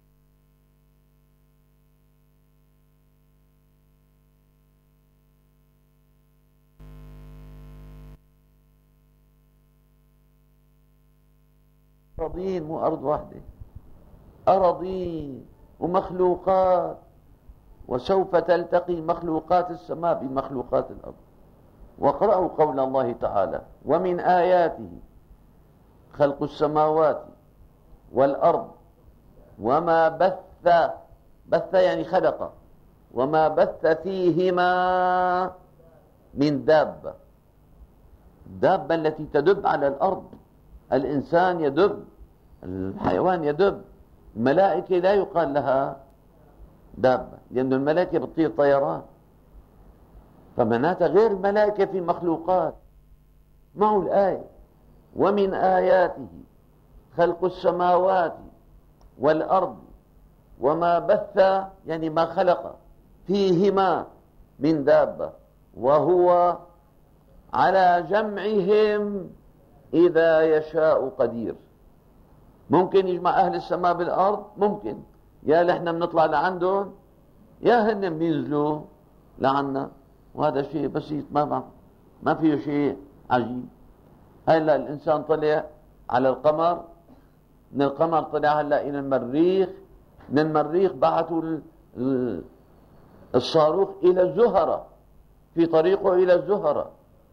أراضين، مو أرض واحدة، أراضين ومخلوقات، وسوف تلتقي مخلوقات السماء بمخلوقات الأرض. واقرأوا قول الله تعالى: ومن آياته خلق السماوات والأرض وما بث يعني خلق، وما بث فيهما من دابة. الدابة التي تدب على الأرض، الإنسان يدب، الحيوان يدب، الملائكة لا يقال لها دابة لأن الملائكة بتطير طيران، فمعناتها غير الملائكة في مخلوقات. معه الآية: ومن آياته خلق السماوات والأرض وما بث يعني ما خلق فيهما من دابة وهو على جمعهم إذا يشاء قدير. ممكن يجمع أهل السماء بالأرض، ممكن، يا لحنا بنطلع لعندهم يا هن بينزلوا لعنا، وهذا شيء بسيط ما فيه شيء عجيب. هلا الإنسان طلع على القمر، من القمر طلع هلا إلى المريخ، من المريخ بعثوا الصاروخ إلى الزهرة، في طريقه إلى الزهرة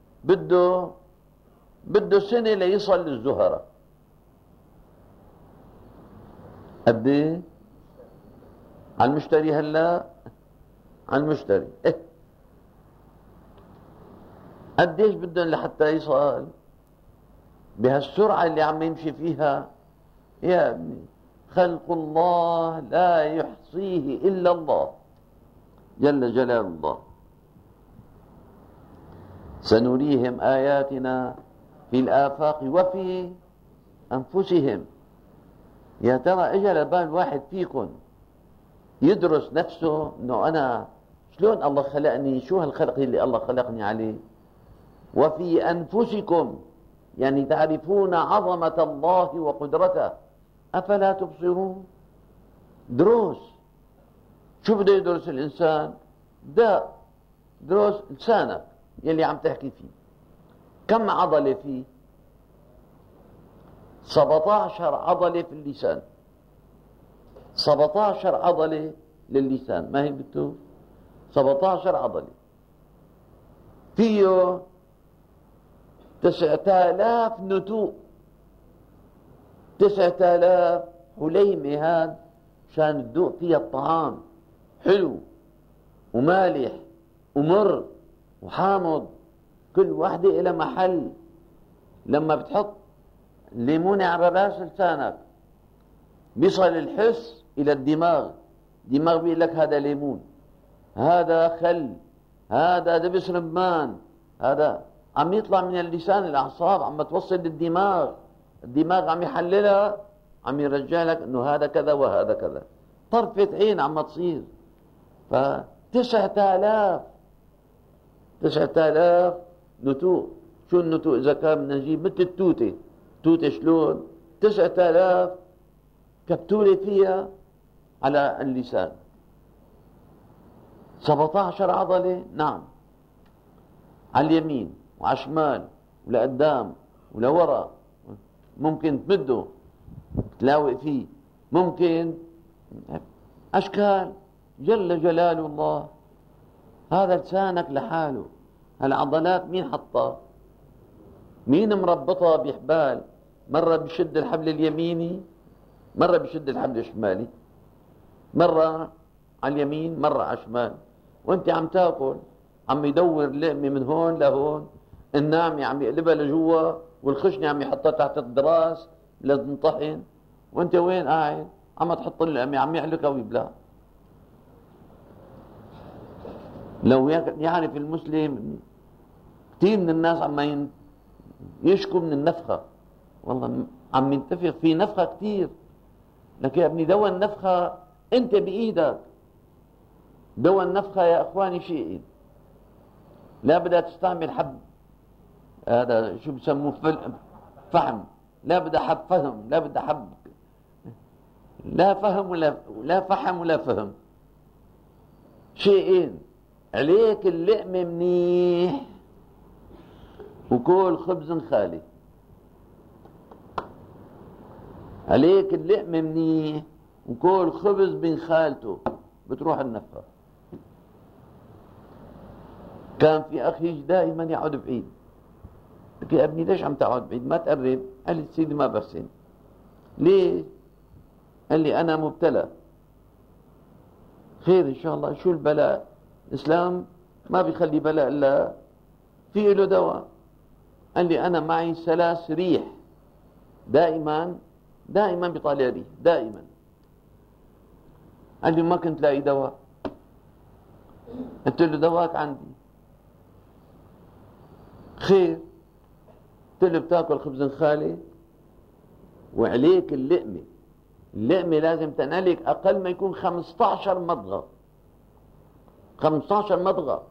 بده سنة ليصل للزهرة. قد ايه؟ على المشتري هلا، على المشتري قديش بدهم لحتى يصل بهالسرعة اللي عم يمشي فيها؟ يا ابني خلق الله لا يحصيه إلا الله جل جلال الله. سنريهم آياتنا في الآفاق وفي أنفسهم. يا ترى اجى لبال واحد فيكم يدرس نفسه انه انا شلون الله خلقني، شو هالخلق اللي الله خلقني عليه؟ وفي انفسكم يعني تعرفون عظمة الله وقدرته افلا تبصرون. دروس. شو بده يدرس الانسان؟ دروس لسانك يلي عم تحكي فيه. كم عضلة فيه؟ 17 عضلة في اللسان. 17 عضلة للسان، ما هي بتو 17 عضلة. فيه 9000 نتوء، 9000 حليمة هاد شان تذوق فيها الطعام، حلو ومالح ومر وحامض، كل واحدة إلى محل. لما بتحط ليمونة على راس لسانك بيصل الحس إلى الدماغ. الدماغ بيقول لك هذا ليمون، هذا خل، هذا دبس رمان، هذا عم يطلع من اللسان. الأعصاب عم توصل للدماغ، الدماغ عم يحللها، عم يرجع لك انه هذا كذا وهذا كذا. طرفة عين عم تصير. ف9,000 نتوء. شو النتوء؟ إذا كان بدنا نجيب مثل التوتة، توتة شلون؟ 9,000 كبتولة فيها على اللسان. 17 عضلة، نعم، على اليمين وعلى الشمال ولقدام ولورا. ممكن تمده تلاوي فيه، ممكن أشكال. جل جلال الله. هذا لسانك لحاله، هالعضلات مين حطها؟ مين مربطها بحبال؟ مرة بشد الحبل اليميني، مرة بشد الحبل الشمالي، مرة على اليمين مرة على الشمال. وانت عم تاكل عم يدور اللقمة من هون لهون، الناعمة عم يقلبها لجوا، والخشنة عم يحطها تحت الضراس لتنطحن، وانت وين قاعد عم تحط اللقمة عم يعلقها ويبلع. لو يعرف المسلم، كثير من الناس عم يشكوا من النفخة، والله عم ينتفخ في نفخة كثير. لك يا ابني دواء النفخة انت بإيدك. دواء النفخة يا اخواني شيء، لا بدها تستعمل حب، هذا شو بسموه، فهم، لا بدها حب فهم، لا بدها حب، لا فهم ولا فحم ولا فهم. شيئين، عليك اللقمة منيح وكل خبز خالي. عليك اللقمة منيح وكل خبز من خالته، بتروح النفخة. كان في أخ يجي دائما يقعد بعيد. قلت يا ابني ليش عم تقعد بعيد؟ ما تقرب. قال لي سيدي ما بحسن. ليه؟ قال لي أنا مبتلى. خير إن شاء الله. شو البلاء؟ الإسلام ما بيخلي بلاء إلا فيه له دواء. قال لي أنا معي 3 ريح، دائما بطالع ريح دائما. قال لي ما كنت لاقي دواء. قلت له دواك عندي. خير. قلت له بتاكل خبز خالي وعليك اللقمة. اللقمة لازم تنالك أقل ما يكون 15 مضغة. 15 مضغة.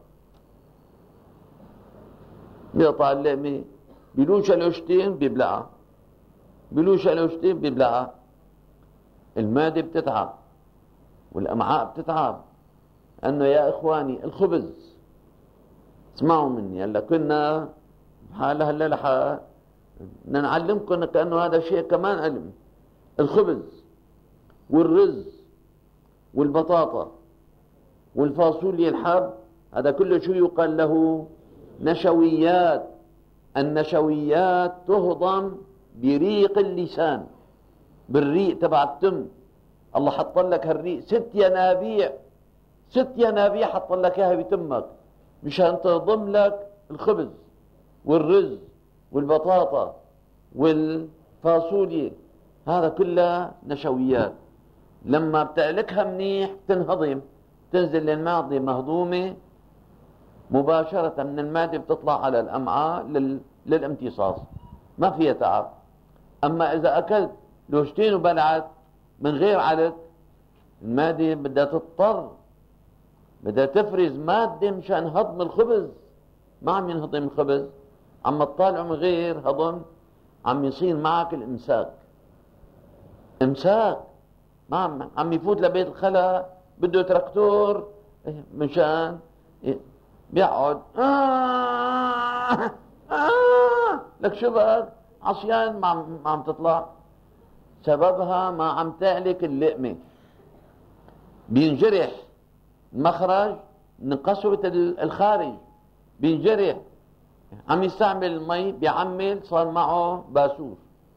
بيقطع اللقمة، بلوش الوشتين بيبلعها، بلوش الوشتين بيبلعها. المعدة بتتعب والأمعاء بتتعب. أنه يا إخواني الخبز، اسمعوا مني، هلا كنا هلا بدنا نعلمكم كأنه هذا شيء كمان علم. الخبز والرز والبطاطا والفاصوليا الحب، هذا كله شو يقال له؟ نشويات. النشويات تهضم بريق اللسان، بالريق تبع التم. الله حط لك هالريق 6 ينابيع، 6 ينابيع حط لك اياها بتمك مشان تهضم لك الخبز والرز والبطاطا والفاصوليا. هذا كله نشويات. لما بتألكها منيح تنهضم، تنزل للمعدة مهضومة مباشرة من المعدة، بتطلع على الأمعاء للامتصاص، ما فيها تعب. أما إذا أكلت لوشتين وبلعت من غير علك، المعدة بدها تضطر، بدها تفرز مادة مشان هضم الخبز. ما عم ينهضم الخبز، عم تطالعه من غير هضم، عم يصير معك الإمساك. إمساك، ما عم يفوت لبيت الخلاء بده تراكتور مشان بيقعد لك شو بك عصيان ما عم تطلع. سببها ما عم تألك اللقمة. بينجرح المخرج من قسوة الخارج، بينجرح. عم يستعمل المي بيعمل، صار معه باسور،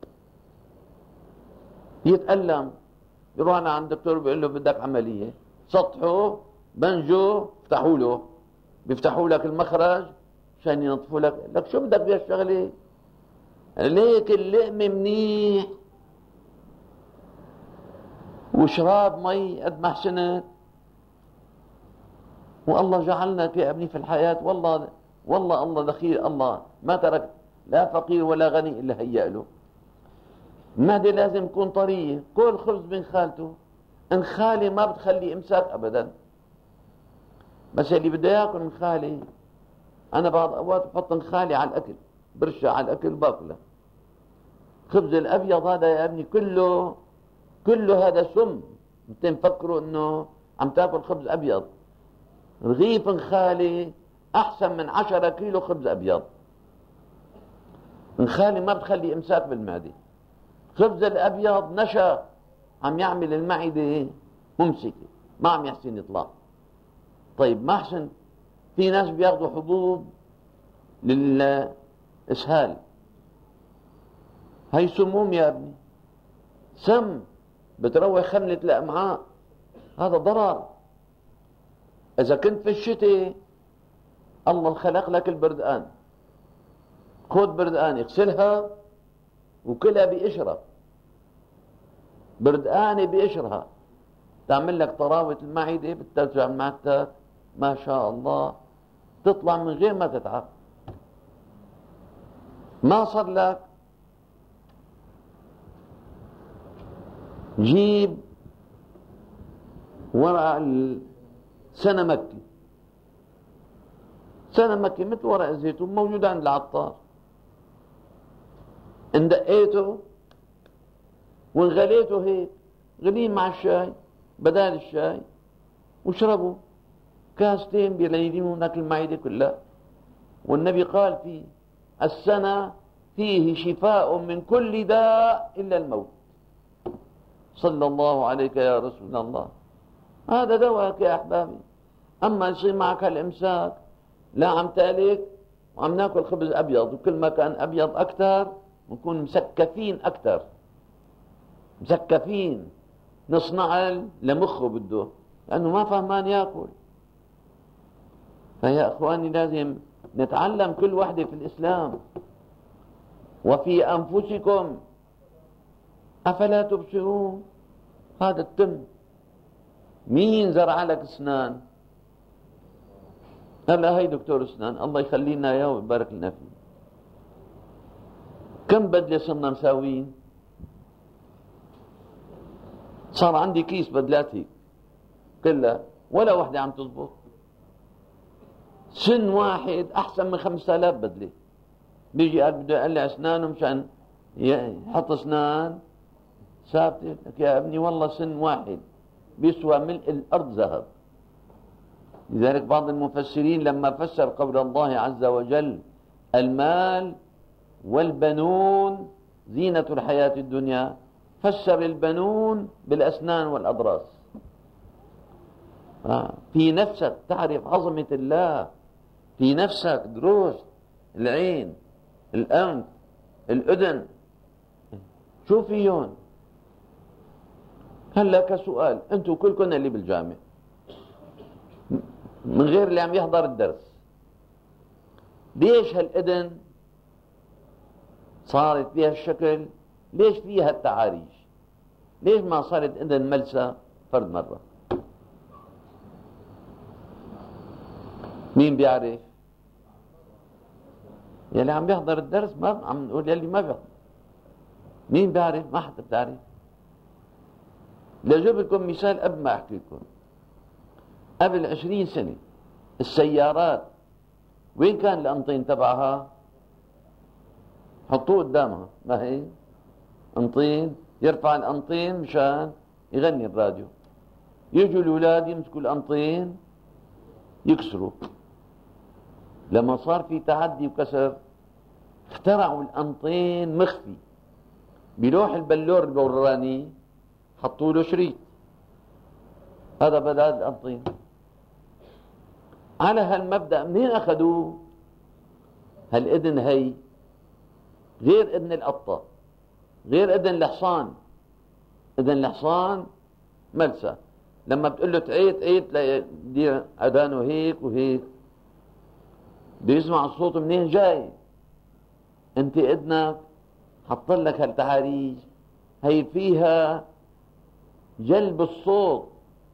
يتألم. يروح أنا عند الدكتور بيقول له بدك عملية، سطحه بنجو افتحوا له، بيفتحوا لك المخرج عشان ينظفوا لك شو بدك بهالشغله؟ ليك اللقمة منيح وشراب مي قد ما حسنت. والله جعلناك يا ابني في الحياة، والله والله الله دخيل، الله ما ترك لا فقير ولا غني إلا هيأ له. المعدة لازم تكون طرية. كل خبز من خالته. ان خالي ما بتخلي امساك ابدا، بس اللي بده ياكل من خالي، انا بعض اوقات بحط من خالي على الاكل، برشة على الاكل باكله. خبز الابيض هذا يا ابني كله هذا سم. انت مفكروا انه عم تاكل خبز ابيض؟ رغيف خالي احسن من 10 كيلو خبز ابيض. خالي ما بتخلي امساك بالمعده. خبز الابيض نشا عم يعمل المعده ممسكه، ما عم يحسن يطلع. طيب ما احسن، في ناس بياخذوا حبوب للاسهال، هي سموم يا ابني، سم، بتروي خملة الامعاء، هذا ضرر. اذا كنت في الشتاء الله خلق لك البردقان، خذ بردقان اغسلها وكلها بقشرة، بردقانة بقشرها، تعمل لك طراوة المعدة، بترجع معدتك ما شاء الله تطلع من غير ما تتعب. ما صار لك جيب ورق سنة مكي، سنة مكي مثل ورق الزيتون موجود عند العطار، اندقيته وانغليته هيك، غليه مع الشاي بدال الشاي واشربوا كاستين بيلينوا لك المعدة كلها. والنبي قال فيه السنة فيه شفاء من كل داء إلا الموت، صلى الله عليك يا رسول الله. هذا دواك يا أحبابي. أما يصير معك الإمساك، لا عم تالك وعم ناكل خبز أبيض، وكل ما كان أبيض أكثر نكون مسكفين أكثر، مسكفين، نصنع لمخه بده، لأنه ما فهمان يأكل. فيا أخواني لازم نتعلم كل وحدة في الإسلام. وفي أنفسكم أفلا تبصرون، هذا التم. مين زرع لك أسنان؟ هلا هي دكتور أسنان، الله يخلي لنا إياه ويبارك لنا فيه. كم بدلة صرنا مساويين؟ صار عندي كيس بدلات هيك كلها ولا وحدة عم تزبط. سن واحد أحسن من 5000 بدلة. بيجي قال بده يقلع أسنانه مشان يحط أسنان ثابتة. لك يا ابني والله سن واحد بيسوى ملء الأرض ذهب. لذلك بعض المفسرين لما فسر قول الله عز وجل المال والبنون زينة الحياة الدنيا، فسر البنون بالأسنان والأضراس. في نفسك تعرف عظمة الله، في نفسك دروس العين، الأنف، الأذن، شو فيهم؟ هلا كسؤال، انتم كلكم اللي بالجامع من غير اللي عم يحضر الدرس، ليش هالأذن صارت فيها الشكل؟ ليش فيها التعاريج؟ ليش ما صارت إذن ملسة فرد مرة؟ مين بيعرف؟ يلي عم بيحضر الدرس، ما عم نقول يلي ما بيحضر. مين بيعرف؟ ما حدا بتعرف. لجيب لكم مثال قبل ما احكي لكم. قبل 20 سنة السيارات وين كان الأنطين تبعها؟ حطوه قدامها، ما هي أنطين، يرفع الأنطين مشان يغني الراديو. يجوا الأولاد يمسكوا الأنطين يكسروا. لما صار في تعدي وكسر اخترعوا الأنطين مخفي بلوح البلور البوراني، حطوا له شريط، هذا بدل الأنطين. على هالمبدأ منين أخذوه؟ هالإذن هي غير إذن القطة، غير إذن الحصان. إذن الحصان ملسة، لما بتقول له تعيط عيط دير أذانه هيك وهيك، بيسمع الصوت منين جاي. انت اذنك حط لك هالتعاريج، هي فيها جلب الصوت،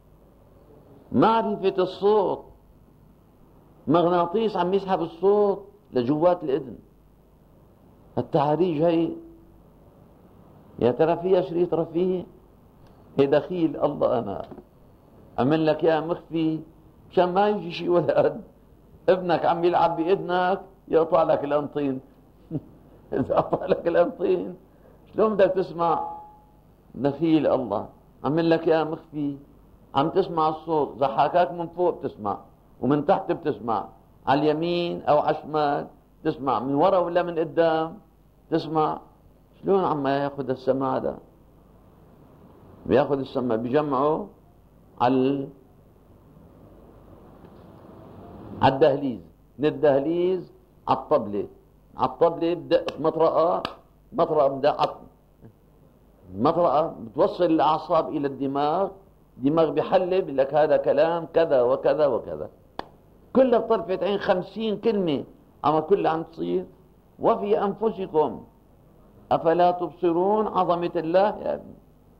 معرفة الصوت، مغناطيس عم يسحب الصوت لجوات الإذن. التعاريج هي يا ترى فيها شريط رفيه؟ هي دخيل الله أنا أعمل لك يا مخفي مشان ما يجي شي ولد ابنك عم يلعب بإذنك يقطع لك الأنطين. إذا قطع لك الأنطين شلون بدك تسمع؟ دخيل الله أعمل لك يا مخفي، عم تسمع الصوت، زحاكاك من فوق بتسمع ومن تحت بتسمع، على اليمين أو على الشمال تسمع، من وراء ولا من قدام تسمع. شلون عم ياخذ السماع هذا؟ بياخذ السماع بيجمعه على الدهليز، من الدهليز على الطبلة، على الطبلة بدق مطرقة، مطرقة بدق مطرقة بتوصل الأعصاب إلى الدماغ، الدماغ بيحلل بيقول لك هذا كلام كذا وكذا وكذا، كلها بطرفة عين 50 كلمة أما كلها عم تصير. وفي أنفسكم أفلا تبصرون، عظمة الله يا ابني.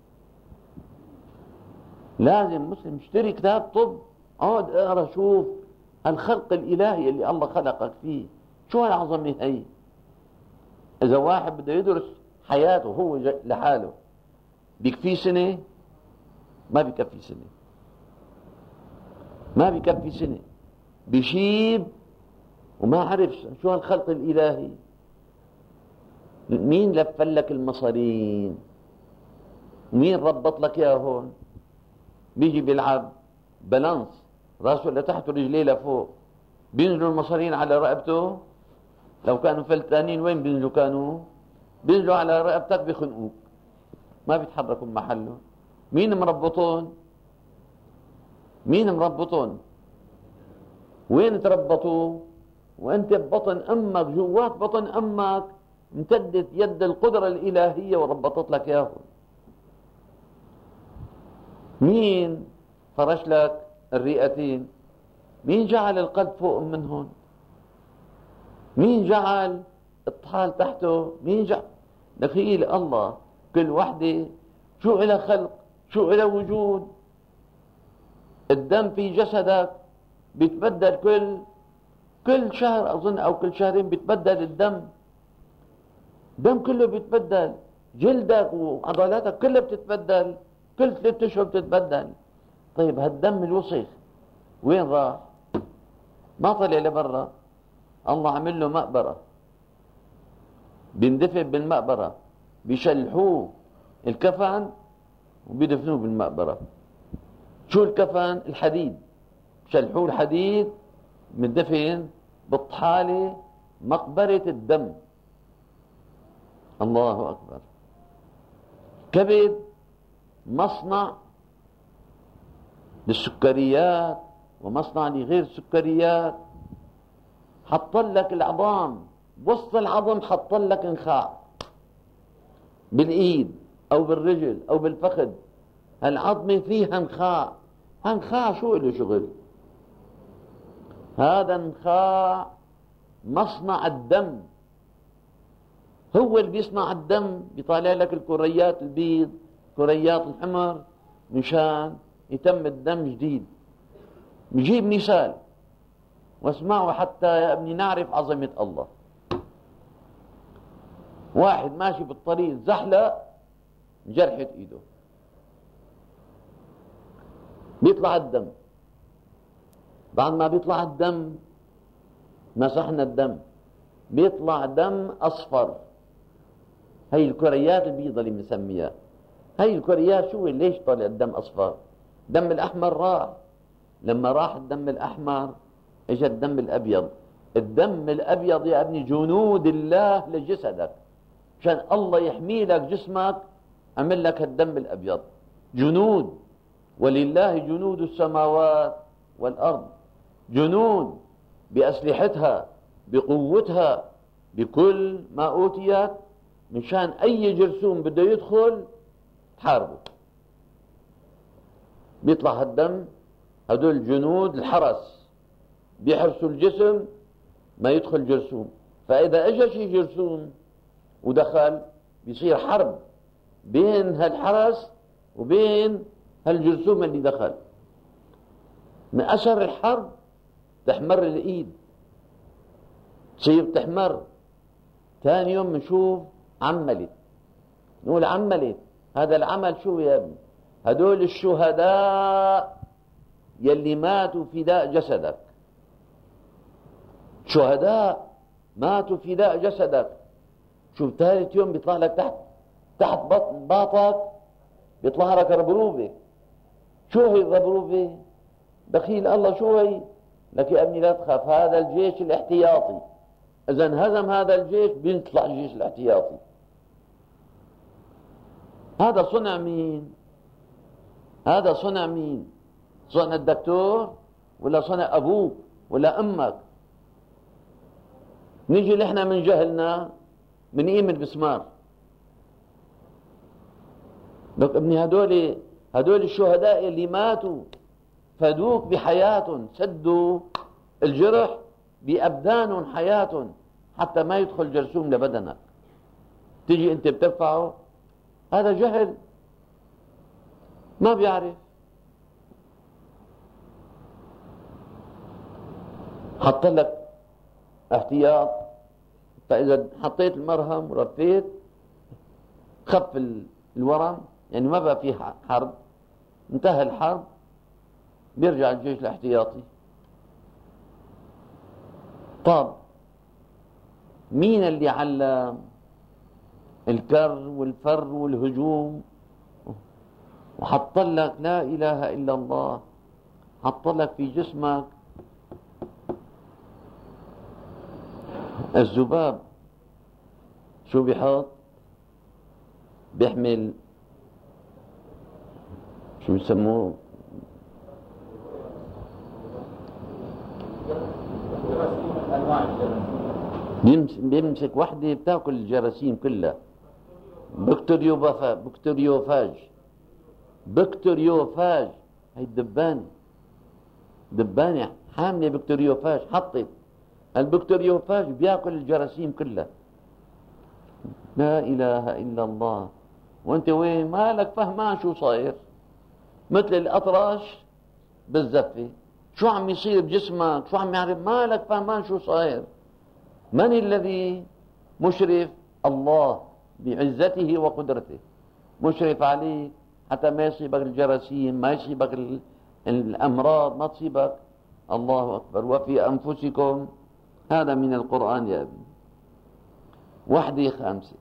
لازم مسلم اشتري كتاب طب، اقعد اقرا شوف الخلق الإلهي اللي الله خلقك فيه، شو هالعظمة هي. إذا واحد بده يدرس حياته هو لحاله بيكفي سنة؟ ما بيكفي سنة، ما بيكفي سنة، بيشيب وما عرف شو هالخلق الإلهي. مين لفلك المصارين؟ مين ربط لك يا هون؟ بيجي بيلعب بالانس، راسه لتحت ورجليه لفوق، بينزلوا المصارين على رقبته. لو كانوا فلتانين وين بينزلوا؟ كانوا بينزلوا على رقبتك بخنقوك، ما بيتحركوا من محله. مين مربطون؟ مين مربطون؟ وين تربطوا؟ وانت ببطن امك، جوات بطن امك امتدت يد القدرة الإلهية وربطت لك اياهم. مين فرش لك الرئتين؟ مين جعل القلب فوق منهم؟ مين جعل الطحال تحته؟ مين جعل؟ دخيل الله. كل وحدة شو إلى خلق، شو إلى وجود. الدم في جسدك بيتبدل كل شهر أظن أو كل شهرين بيتبدل الدم كله بيتبدل، جلدك وعضلاتك كلها بتتبدل، كل 3 أشهر بتتبدل. طيب هالدم الوسخ وين راح؟ ما طلع لبرا، الله عمل له مقبرة، بيندفن بالمقبرة، بيشلحوه الكفن وبيدفنوه بالمقبرة. شو الكفن؟ الحديد، بيشلحوه الحديد مندفن بالطحالة، مقبرة الدم. الله أكبر. كبد مصنع للسكريات ومصنع لغير السكريات. حط لك العظام، وسط العظم حط لك نخاع بالايد او بالرجل او بالفخذ، العظمة فيها نخاع. هالنخاع شو له شغل؟ هذا النخاع مصنع الدم، هو اللي بيصنع الدم، بيطالع لك الكريات البيض كريات الحمر مشان يتم الدم جديد. بجيب مثال واسمعوا حتى يا ابني نعرف عظمة الله. واحد ماشي بالطريق زحلق جرحت ايده، بيطلع الدم. بعد ما بيطلع الدم مسحنا الدم، بيطلع دم اصفر. هي الكريات البيضة اللي بنسميها، هي الكريات شو ليش طلع الدم اصفر؟ الدم الاحمر راح، لما راح الدم الاحمر اجى الدم الابيض. الدم الابيض يا ابني جنود الله لجسدك، مشان الله يحمي لك جسمك عمل لك الدم الابيض. جنود، ولله جنود السماوات والارض، جنود باسلحتها بقوتها بكل ما اوتيت، مشان اي جرثوم بده يدخل تحاربه. بيطلع هالدم، هدول جنود الحرس بيحرسوا الجسم ما يدخل جرثوم. فاذا اجى شي جرثوم ودخل بيصير حرب بين هالحرس وبين هالجرثومة اللي دخل. من أثر الحرب تحمر الإيد، تصير تحمر. ثاني يوم نشوف عملت، نقول عملت. هذا العمل شو يا ابني؟ هدول الشهداء يلي ماتوا فداء جسدك، شهداء ماتوا فداء جسدك. شوف ثالث يوم بيطلع لك تحت باطك بيطلع لك ربروبة. شو هي الربروبة؟ دخيل الله شو هي؟ لك يا ابني لا تخاف، هذا الجيش الاحتياطي، إذا انهزم هذا الجيش بيطلع الجيش الاحتياطي. هذا صنع مين؟ هذا صنع مين؟ صنع الدكتور ولا صنع أبوك ولا أمك؟ نيجي نحن من جهلنا من قيم البسمار. لك ابني هدول الشهداء اللي ماتوا فدوك بحياتهم، سدوا الجرح بأبدانهم حياتهم حتى ما يدخل جرثوم لبدنك، تيجي انت بترفعه. هذا جهل، ما بيعرف. حط لك احتياط، فإذا حطيت المرهم ورفيت خف الورم، يعني ما بقى في حرب، انتهى الحرب، بيرجع الجيش الاحتياطي. طب مين اللي علم الكر والفر والهجوم وحط لك لا إله إلا الله؟ حط لك في جسمك الذباب. شو بيحط؟ بيحمل شو بيسموه؟ بيمسك وحده بتاكل الجراثيم كلها. بكتيريوفاج هي دبانة حاملة بكتيريوفاج. حطت البكتيريوفاج بياكل الجراثيم كلها. لا إله إلا الله. وانت وين مالك فهمان شو صاير؟ مثل الأطرش بالزفة، شو عم يصير بجسمك؟ شو عم يعرف؟ مالك فهمان شو صاير؟ من الذي مشرف؟ الله بعزته وقدرته مشرف عليك حتى ما يصيبك الجراثيم، ما يصيبك الأمراض، ما تصيبك. الله أكبر. وفي أنفسكم، هذا من القرآن يا ابني. وحدة خامسة،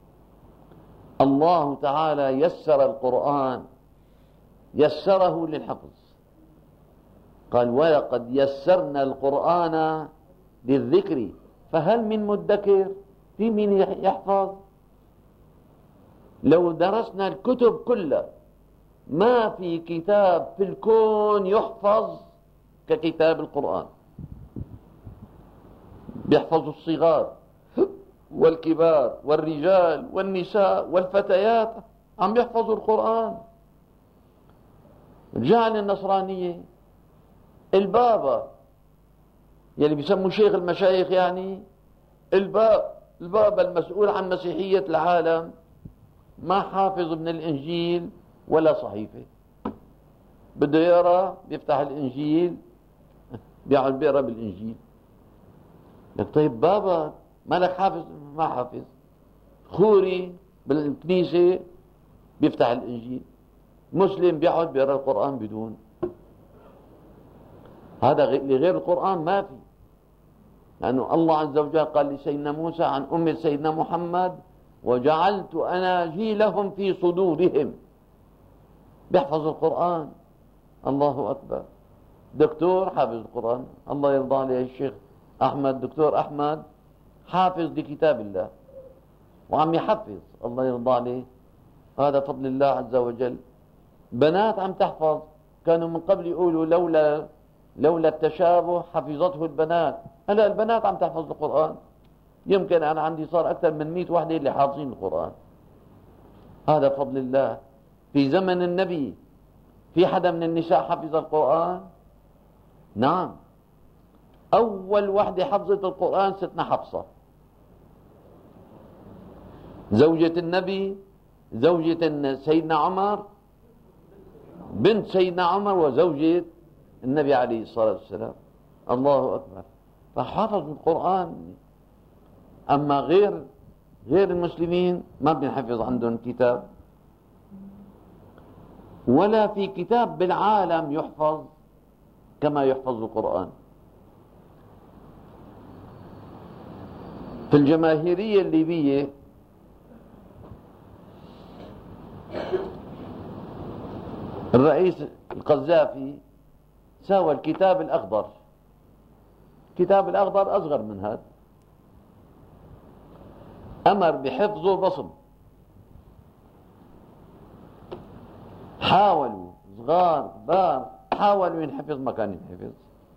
الله تعالى يسر القرآن، يسره للحفظ. قال ولقد يسرنا القرآن للذكر فهل من مدكر؟ في من يحفظ؟ لو درسنا الكتب كلها ما في كتاب في الكون يحفظ ككتاب القرآن. بيحفظ الصغار والكبار والرجال والنساء والفتيات، عم يحفظوا القرآن. جعل النصرانية البابا يلي بيسموا شيخ المشايخ، يعني البابا المسؤول عن مسيحية العالم ما حافظ من الإنجيل ولا صحيفة. بده يقرأ بيفتح الإنجيل بيقعد بيقرأ بالإنجيل. لك طيب بابا مالك حافظ؟ ما حافظ. خوري بالكنيسة بيفتح الإنجيل، مسلم بيقعد بيقرأ القرآن بدون. هذا لغير القرآن ما في، لأنه الله عز وجل قال لسيدنا موسى عن أمة سيدنا محمد وجعلت أناجيلهم في صدورهم. بيحفظ القرآن. الله أكبر. دكتور حافظ القرآن، الله يرضى عليه الشيخ أحمد، دكتور أحمد حافظ لكتاب الله وعم يحفظ، الله يرضى عليه. هذا فضل الله عز وجل. بنات عم تحفظ، كانوا من قبل يقولوا لولا التشابه حفظته البنات، هلا البنات عم تحفظ القرآن. يمكن أنا عندي صار أكثر من 100 وحدة اللي حافظين القرآن. هذا فضل الله. في زمن النبي في حدا من النساء حفظ القرآن؟ نعم، أول وحدة حفظت القرآن ستنا حفصة، زوجة النبي، زوجة سيدنا عمر، بنت سيدنا عمر وزوجة النبي عليه الصلاة والسلام. الله أكبر. فحفظوا القرآن. أما غير المسلمين ما بنحفظ عندهم كتاب، ولا في كتاب بالعالم يحفظ كما يحفظ القرآن. في الجماهيرية الليبية الرئيس القذافي ساوى الكتاب الأخضر. الكتاب الأخضر أصغر من هذا، أمر بحفظه بصم. حاولوا صغار كبار حاولوا ينحفظ، ما كان ينحفظ.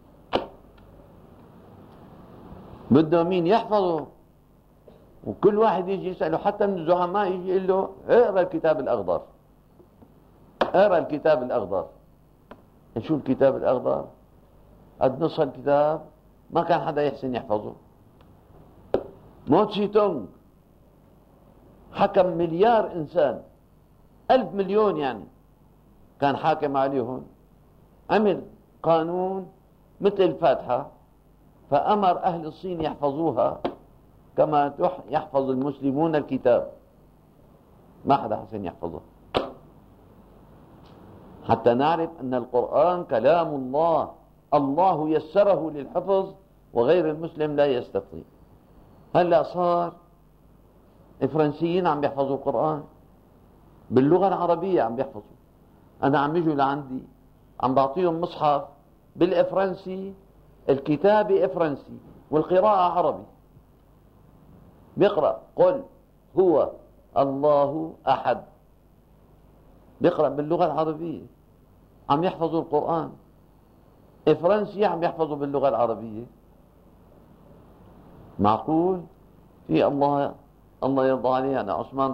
بده مين يحفظه؟ وكل واحد يجي يسأله، حتى من الزعماء يجي يقول له اقرأ الكتاب الأخضر، اقرأ الكتاب الأخضر. شو الكتاب الأخضر؟ قد نص الكتاب ما كان حدا يحسن يحفظه. موتشي تونغ حكم مليار إنسان، 1000 مليون يعني، كان حاكم عليهم. عمل قانون مثل الفاتحة، فأمر أهل الصين يحفظوها كما يحفظ المسلمون الكتاب. ما حدا حسن يحفظه، حتى نعرف أن القرآن كلام الله، الله يسره للحفظ وغير المسلم لا يستطيع. هلأ صار الفرنسيين عم يحفظوا القرآن باللغة العربية، عم يحفظوا. أنا عم يجوا لعندي عم بعطيهم مصحف بالإفرنسي، الكتابة إفرنسي والقراءة عربي. بيقرأ قل هو الله أحد، بيقرأ باللغة العربية. عم يحفظوا القرآن إفرنسي، عم يحفظوا باللغة العربية. معقول؟ في الله يرضى عليه. أنا عثمان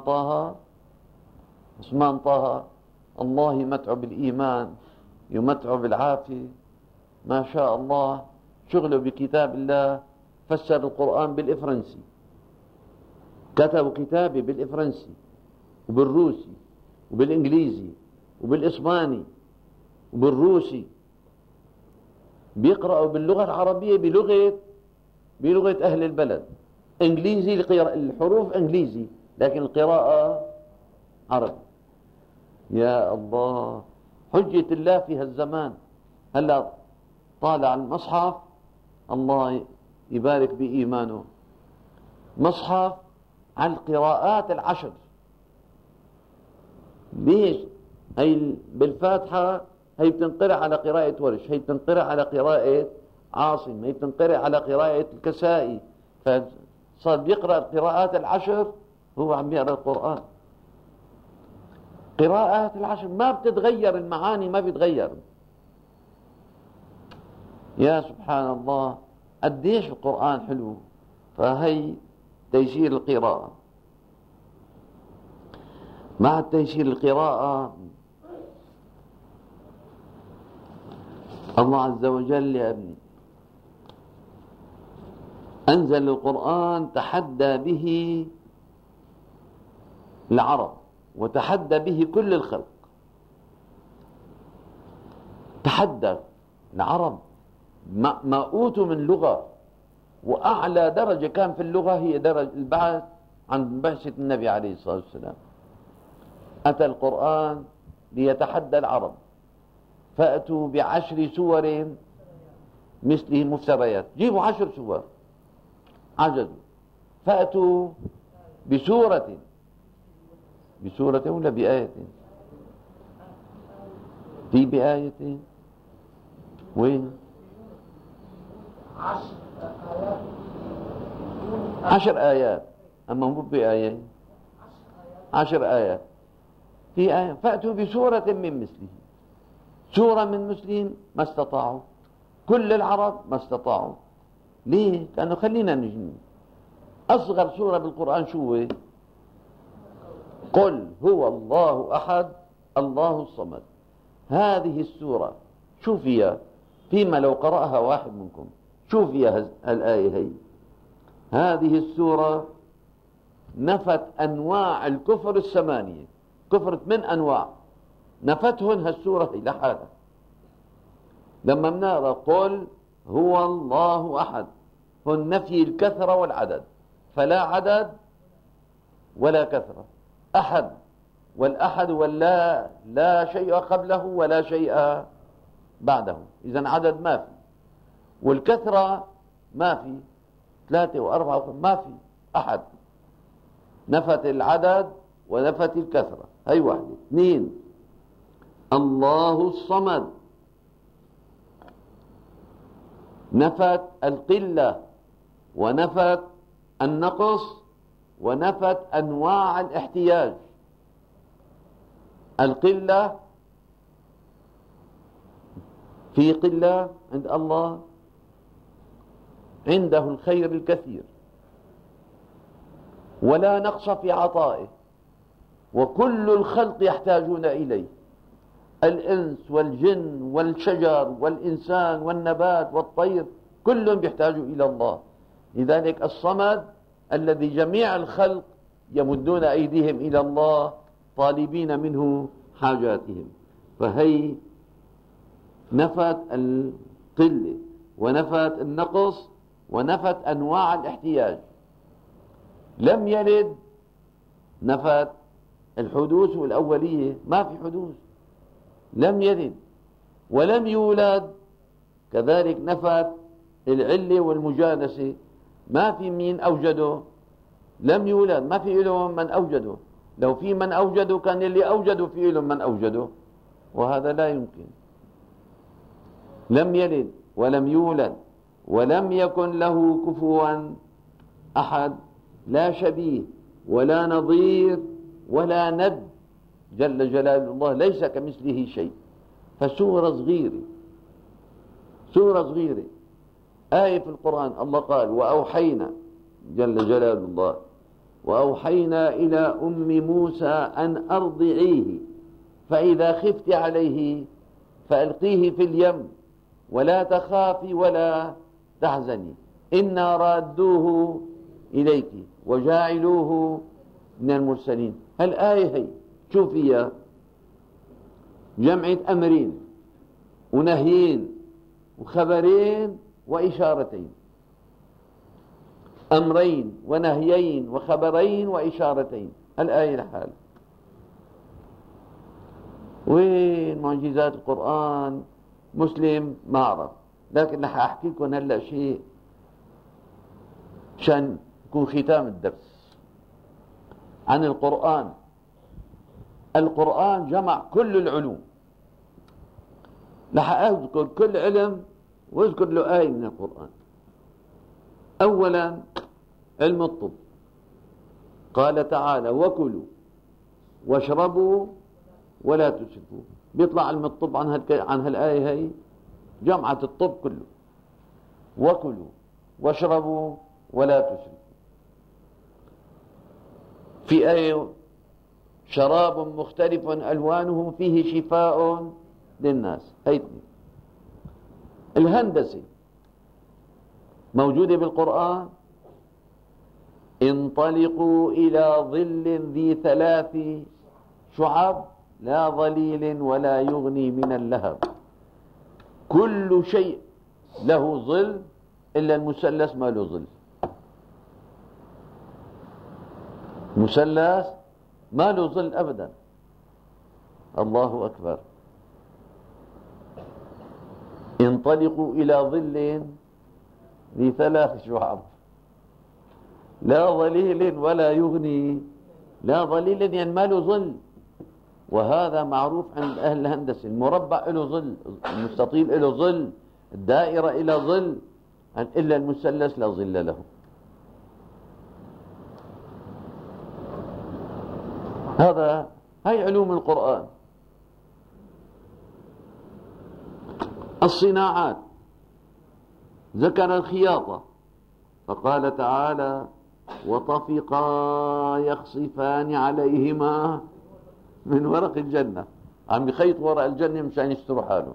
طه الله يمتعه بالإيمان، يمتعه بالعافية، ما شاء الله. شغله بكتاب الله، فسر القرآن بالإفرنسي، كتبوا كتابه بالإفرنسي وبالروسي وبالإنجليزي وبالإسباني وبالروسي. بيقرأوا باللغة العربية بلغة أهل البلد. إنجليزي الحروف إنجليزي، لكن القراءة عربي. يا الله، حجة الله في هالزمان. هلا طالع المصحف، الله يبارك بإيمانه، مصحف عن القراءات العشر. ليش؟ هي بالفاتحة هي بتنقرأ على قراءة ورش، هي بتنقرأ على قراءة عاصم، هي بتنقرأ على قراءة الكسائي. فصار بيقرأ القراءات العشر، هو عم يقرأ القرآن. قراءات العشر ما بتتغير، المعاني ما بتتغير. يا سبحان الله، قديش القرآن حلو. فهي تيسير القراءة. مع تيسير القراءة الله عز وجل يا ابني أنزل القرآن تحدى به العرب وتحدى به كل الخلق. تحدى العرب، ما أوتوا من لغة، وأعلى درجة كان في اللغة هي درجة البعث عند بعثة النبي عليه الصلاة والسلام. أتى القرآن ليتحدى العرب، فأتوا ب10 سور مثله مفتريات. جيبوا 10 سور، عجزوا. فأتوا بسورة ولا بآية؟ في بآية وين؟ 10 آيات، أما مو بآية، 10 آيات. في آية فأتوا بسورة من مثله. سورة من مثلهم ما استطاعوا، كل العرب ما استطاعوا. ليه؟ لأنه خلينا نجني أصغر سورة بالقرآن شو هي؟ قل هو الله أحد الله الصمد. هذه السورة شو فيها؟ فيما لو قرأها واحد منكم شو فيها الآية هي؟ هذه السورة نفت أنواع الكفر 8، كفر 8 أنواع. نفتهن هالسورة لحالها. لما بنقرأ قل هو الله أحد، هن نفي الكثرة والعدد، فلا عدد ولا كثرة. أحد، والأحد واللا لا شيء قبله ولا شيء بعده، إذن عدد ما في، والكثرة ما في، 3 و4 ما في. أحد نفت العدد ونفت الكثرة، هي واحدة. 2 الله الصمد، نفت القلة ونفت النقص ونفت أنواع الاحتياج. القلة، في قلة عند الله، عنده الخير الكثير ولا نقص في عطائه، وكل الخلق يحتاجون إليه، الإنس والجن والشجر والإنسان والنبات والطير، كلهم يحتاجوا إلى الله. لذلك الصمد الذي جميع الخلق يمدون أيديهم إلى الله طالبين منه حاجاتهم. فهي نفت القلة ونفت النقص ونفت أنواع الاحتياج. لم يلد، نفت الحدوث والأولية، ما في حدوث. لم يلد ولم يولد، كذلك نفت العلة والمجانسة، ما في مين أوجده. لم يولد، ما في لهم من أوجده، لو في من أوجده كان اللي أوجده في لهم من أوجده، وهذا لا يمكن. لم يلد ولم يولد ولم يكن له كفوا أحد، لا شبيه ولا نظير ولا ند، جل جلال الله ليس كمثله شيء. فسورة صغيرة، سورة صغيرة، آية في القرآن الله قال وأوحينا، جل جلال الله، وأوحينا إلى أم موسى أن أرضعيه فإذا خفت عليه فألقيه في اليم ولا تخافي ولا تحزني إنا رادوه إليك وجاعلوه من المرسلين. هالآية هي شوف فيها جمعة أمرين ونهيين وخبرين وإشارتين، أمرين ونهيين وخبرين وإشارتين، الآية لحال. وين معجزات القرآن؟ مسلم ما أعرف، لكن رح أحكي لكم هلأ شيء عشان يكون ختام الدرس عن القرآن. القرآن جمع كل العلوم. رح أذكر كل علم واذكر له آية من القرآن. أولا علم الطب، قال تعالى وكلوا واشربوا ولا تسرفوا. بيطلع علم الطب عن هالآية هي، جمعة الطب كله، وكلوا واشربوا ولا تسرفوا. في آية شراب مختلف ألوانه فيه شفاء للناس، هي الهندسة موجودة بالقرآن. انطلقوا إلى ظل ذي 3 شعب لا ظليل ولا يغني من اللهب. كل شيء له ظل إلا المثلث ما له ظل. مثلث ما له ظل أبدا. الله أكبر. انطلقوا إلى ظل ذي 3 شعب لا ظليل ولا يغني. لا ظليل يعني ما له ظل، وهذا معروف عند أهل الهندسة. المربع له ظل، المستطيل له ظل، الدائرة له ظل، إلا المثلث لا ظل له. هاي علوم القرآن. الصناعات ذكر الخياطة فقال تعالى وطفقا يخصفان عليهما من ورق الجنة. عم بخيط ورق الجنة مشان يستروا حاله.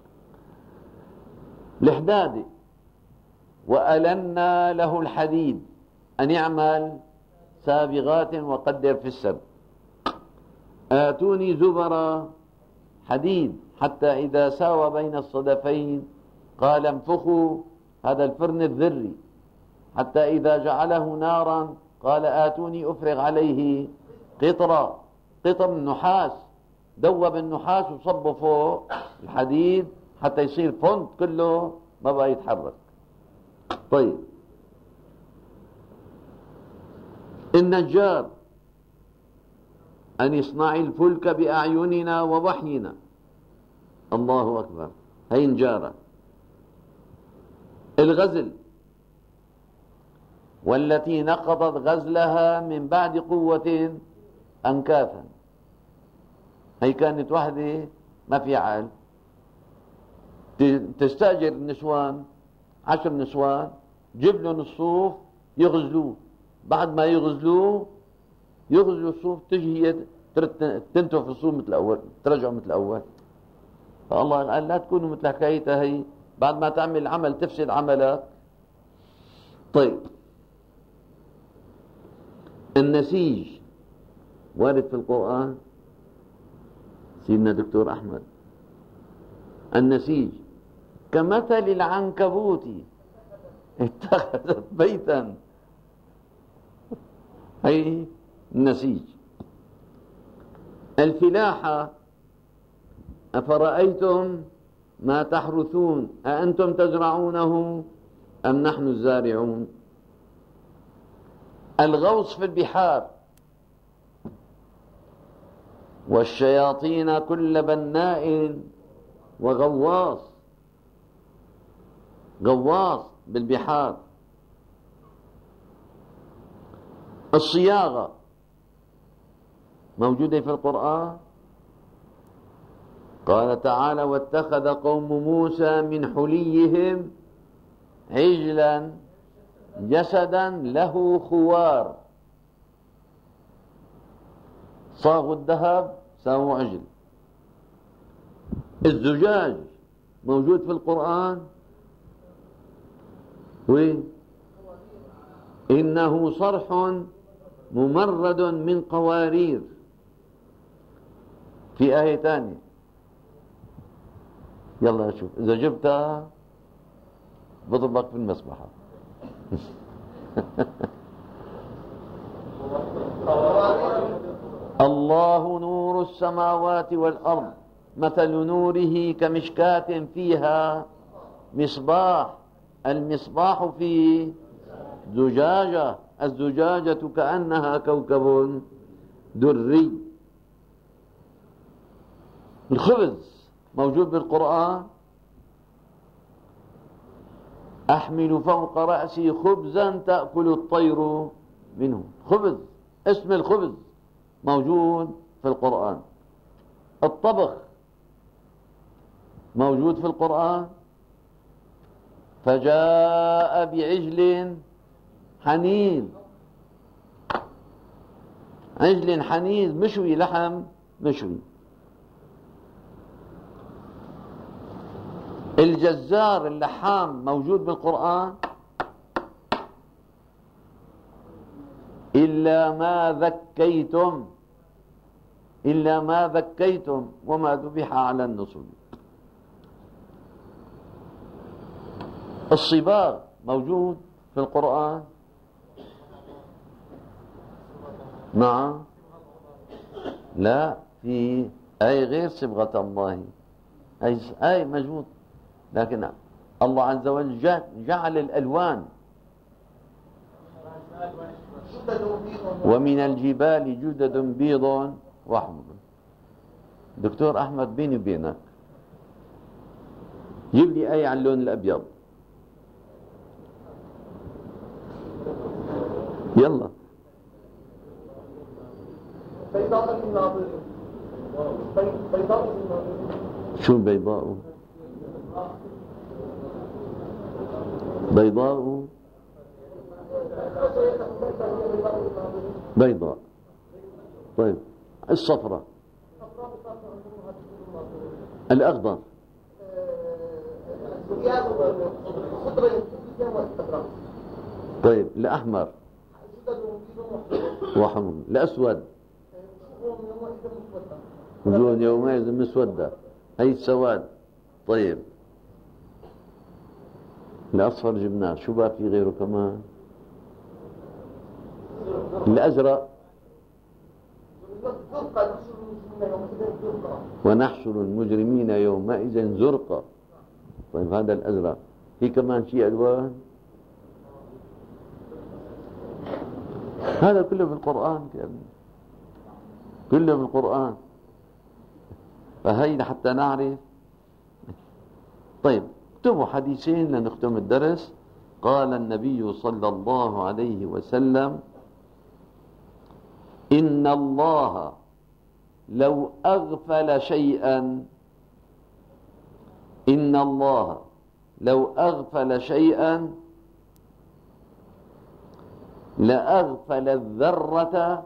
الحدادة وألنا له الحديد أن يعمل سابغات وقدر في السبت. آتوني زبرا حديد حتى إذا ساوى بين الصدفين قال انفخوا، هذا الفرن الذري، حتى إذا جعله نارا قال آتوني أفرغ عليه قطرة، قطر من نحاس، دوب النحاس وصبه فوق الحديد حتى يصير فند كله ما بقى يتحرك. طيب النجار أن يصنع الفلك بأعيننا ووحينا، الله أكبر، هي نجارة. الغزل والتي نقضت غزلها من بعد قوة أنكاثا، هي كانت وحدة ما في عقل، تستأجر النسوان 10 نسوان، جيب لهم الصوف يغزلوه، بعد ما يغزلوا الصوف تجي هي تنتف الصوف مثل الأول، ترجعوا مثل الأول. فالله قال لا تكونوا مثل حكايتها هي، بعد ما تعمل العمل تفسد عملك. طيب النسيج وارد في القرآن، سيدنا دكتور أحمد، النسيج كمثل العنكبوت اتخذت بيتا، هي النسيج. الفلاحة أفرأيتم ما تحرثون أأنتم تزرعونه أم نحن الزارعون. الغوص في البحار، والشياطين كل بناء وغواص، غواص بالبحار. الصياغة موجودة في القرآن، قال تعالى واتخذ قوم موسى من حليهم عجلا جسدا له خوار، صاغوا الذهب ساووا عجل. الزجاج موجود في القرآن، وين؟ إنه صرح ممرد من قوارير. في آية ثانية، يلا شوف إذا جبتها بضربك في المسبحة. الله نور السماوات والأرض مثل نوره كمشكاة فيها مصباح، المصباح في زجاجة، الزجاجة كأنها كوكب دري. الخبز موجود بالقرآن، أحمل فوق رأسي خبزا تأكل الطير منه، خبز، اسم الخبز موجود في القرآن. الطبخ موجود في القرآن، فجاء بعجل حنيذ، عجل حنيذ مشوي، لحم مشوي. الجزار اللحام موجود بالقرآن، إلا ما ذكيتم، إلا ما ذكيتم وما ذبح على النصب. الصباغ موجود في القرآن، نعم، لا، في أي غير صبغة الله، أي موجود، لكن الله عز وجل جعل الألوان. ومن الجبال جدد بيض وحمر. دكتور أحمد بيني وبينك جيب لي آية عن اللون الأبيض، يلا. شو البيضاء؟ بيضاء، بيضاء. طيب الصفراء، الأخضر، طيب الأحمر وحمر، الأسود وجوه يومئذ مسودة، هي السواد. طيب الأصفر جبناه، شو بقى في غيره كمان؟ الأزرق، ونحشر المجرمين يومئذ زرقا. طيب هذا الأزرق، في كمان شيء ألوان؟ هذا كله بالقرآن يا ابني، كله بالقرآن، فهي حتى نعرف. طيب اكتبوا حديثين لنختم الدرس. قال النبي صلى الله عليه وسلم: إن الله لو أغفل شيئا، إن الله لو أغفل شيئا لأغفل الذرة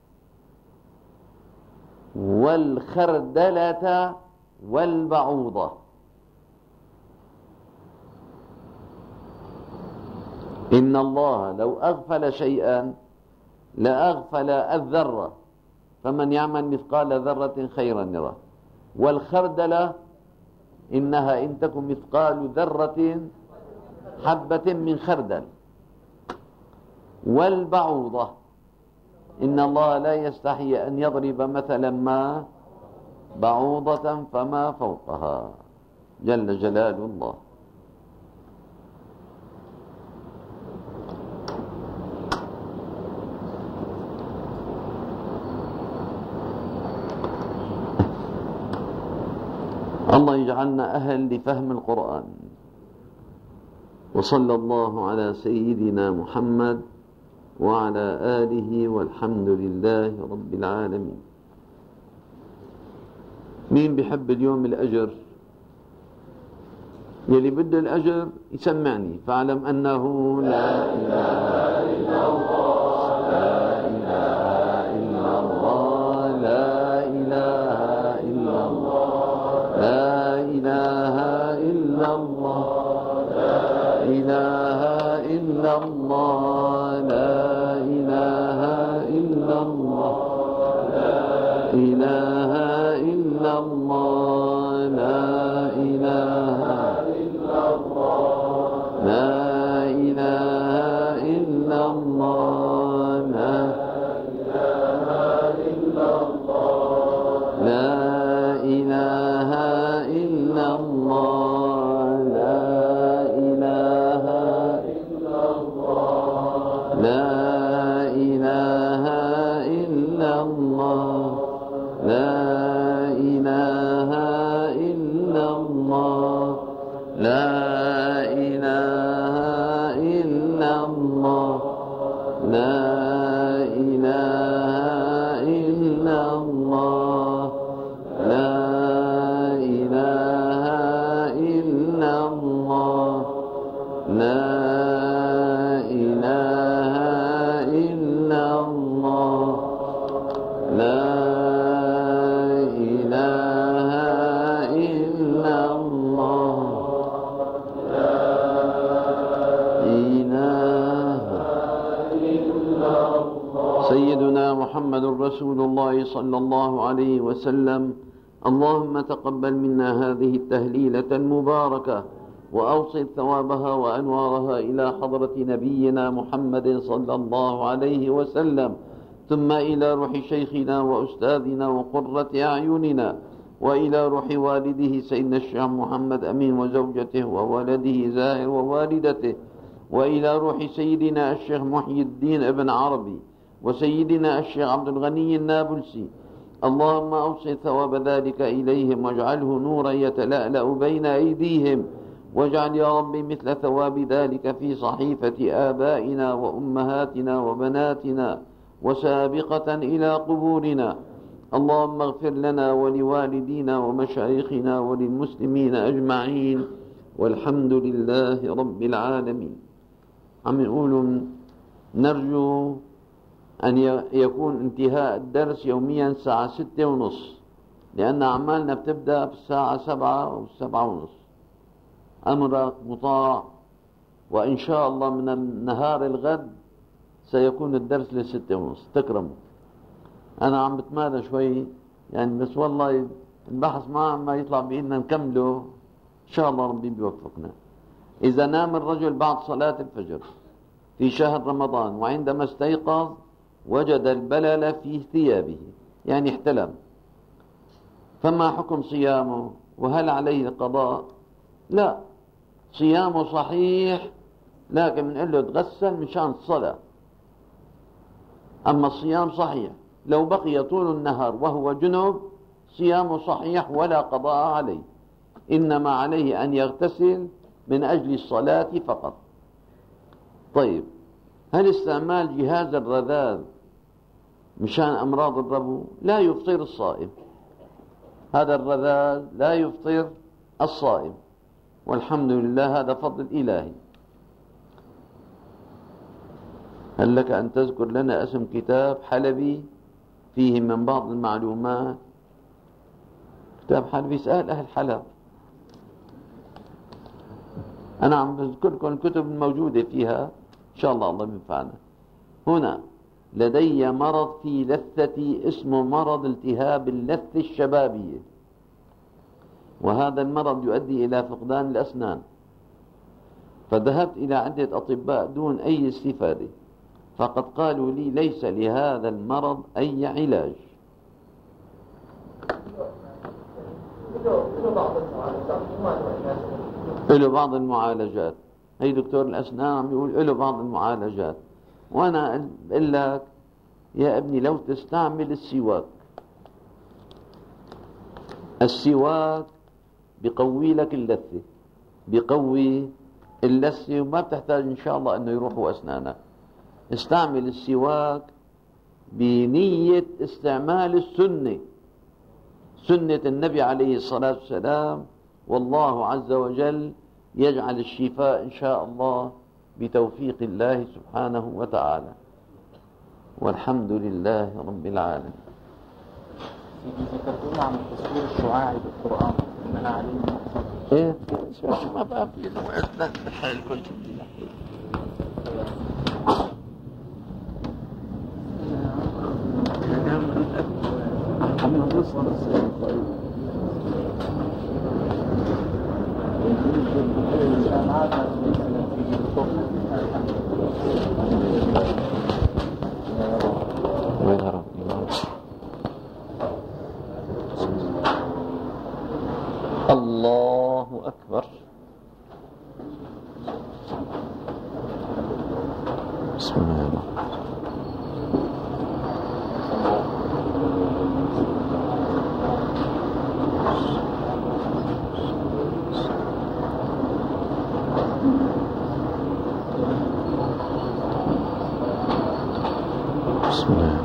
والخردلة والبعوضة. إن الله لو أغفل شيئا لأغفل الذرة، فمن يعمل مثقال ذرة خيرا يره، والخردلة إنها إن تكن مثقال ذرة حبة من خردل، والبعوضة إن الله لا يستحي أن يضرب مثلا ما بعوضة فما فوقها، جل جلال الله. الله يجعلنا أهل لفهم القرآن. وصلى الله على سيدنا محمد وعلى آله، والحمد لله رب العالمين. مين بحب اليوم الأجر؟ يلي بده الأجر يسمعني، فاعلم أنه لا إله إلا الله، لا إله إلا الله، لا إله إلا الله، لا إله إلا الله، لا إله إلا الله، لا إله إلا الله، لا إله إلا الله، لا إله إلا الله، لا إله إلا الله، لا إله إلا الله، لا إله إلا الله، لا إله إلا الله، لا إله إلا الله، لا إله إلا الله، لا إله إلا الله، لا إله إلا الله، لا إله إلا الله، لا إله إلا الله، لا إله إلا الله، لا إله إلا الله. سيدنا محمد رسول الله صلى الله عليه وسلم. اللهم تقبل منا هذه التهليلة المباركة، وأوصل ثوابها وأنوارها إلى حضرة نبينا محمد صلى الله عليه وسلم، ثم إلى روح شيخنا وأستاذنا وقرة أعيننا، وإلى روح والده سيدنا الشيخ محمد أمين وزوجته وولده زاهر ووالدته، وإلى روح سيدنا الشيخ محي الدين ابن عربي وسيدنا الشيخ عبد الغني النابلسي. اللهم أوصل ثواب ذلك إليهم، واجعله نورا يتلألأ بين أيديهم، واجعل يا رب مثل ثواب ذلك في صحيفة آبائنا وأمهاتنا وبناتنا وسابقة إلى قبورنا. اللهم اغفر لنا ولوالدينا ومشايخنا وللمسلمين أجمعين، والحمد لله رب العالمين. عم يقولوا نرجو أن يكون انتهاء الدرس يوميا الساعة 6:30، لأن أعمالنا بتبدأ في الساعة 7 أو 7:30. أمرك مطاع، وإن شاء الله من النهار الغد سيكون الدرس ل6:30. تكرموا. أنا عم بتمادى شوي يعني بس والله البحث ما يطلع بإننا نكمله، إن شاء الله ربي بيوفقنا. إذا نام الرجل بعد صلاة الفجر في شهر رمضان وعندما استيقظ وجد البلل في ثيابه، يعني احتلم، فما حكم صيامه؟ وهل عليه القضاء؟ لا، صيامه صحيح، لكن بنقول له تغسل مشان الصلاة. أما الصيام صحيح، لو بقي طول النهار وهو جنب صيامه صحيح ولا قضاء عليه، إنما عليه أن يغتسل من أجل الصلاة فقط. طيب، هل استعمال جهاز الرذاذ مشان أمراض الربو؟ لا يفطر الصائم، هذا الرذاذ لا يفطر الصائم، والحمد لله هذا فضل إلهي. هل لك أن تذكر لنا اسم كتاب حلبي فيه من بعض المعلومات؟ كتاب حلبي، اسأل أهل حلب. أنا عم بذكر لكم الكتب الموجودة فيها، إن شاء الله بينفعنا. هنا لدي مرض في لثتي اسمه مرض التهاب اللثة الشبابية، وهذا المرض يؤدي إلى فقدان الأسنان، فذهبت إلى عدة أطباء دون أي استفادة، فقد قالوا لي ليس لهذا المرض أي علاج. له بعض المعالجات، هي دكتور الأسنان عم يقول له بعض المعالجات، وأنا بقول لك يا ابني لو تستعمل السواك، السواك بيقوي لك اللثة، بيقوي اللثة وما بتحتاج إن شاء الله أنه يروحوا أسنانك. استعمل السواك بنية استعمال السنة، سنة النبي عليه الصلاة والسلام، والله عز وجل يجعل الشفاء إن شاء الله بتوفيق الله سبحانه وتعالى، والحمد لله رب العالمين. ذكرتونا عن التصوير الشعاعي بالقرآن إننا عليه مقصد. إيه؟ ما بقى في نوع بحال الكتب دي. الله أكبر. بسم الله الرحمن بسم الله.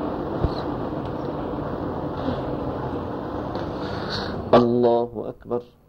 الله أكبر.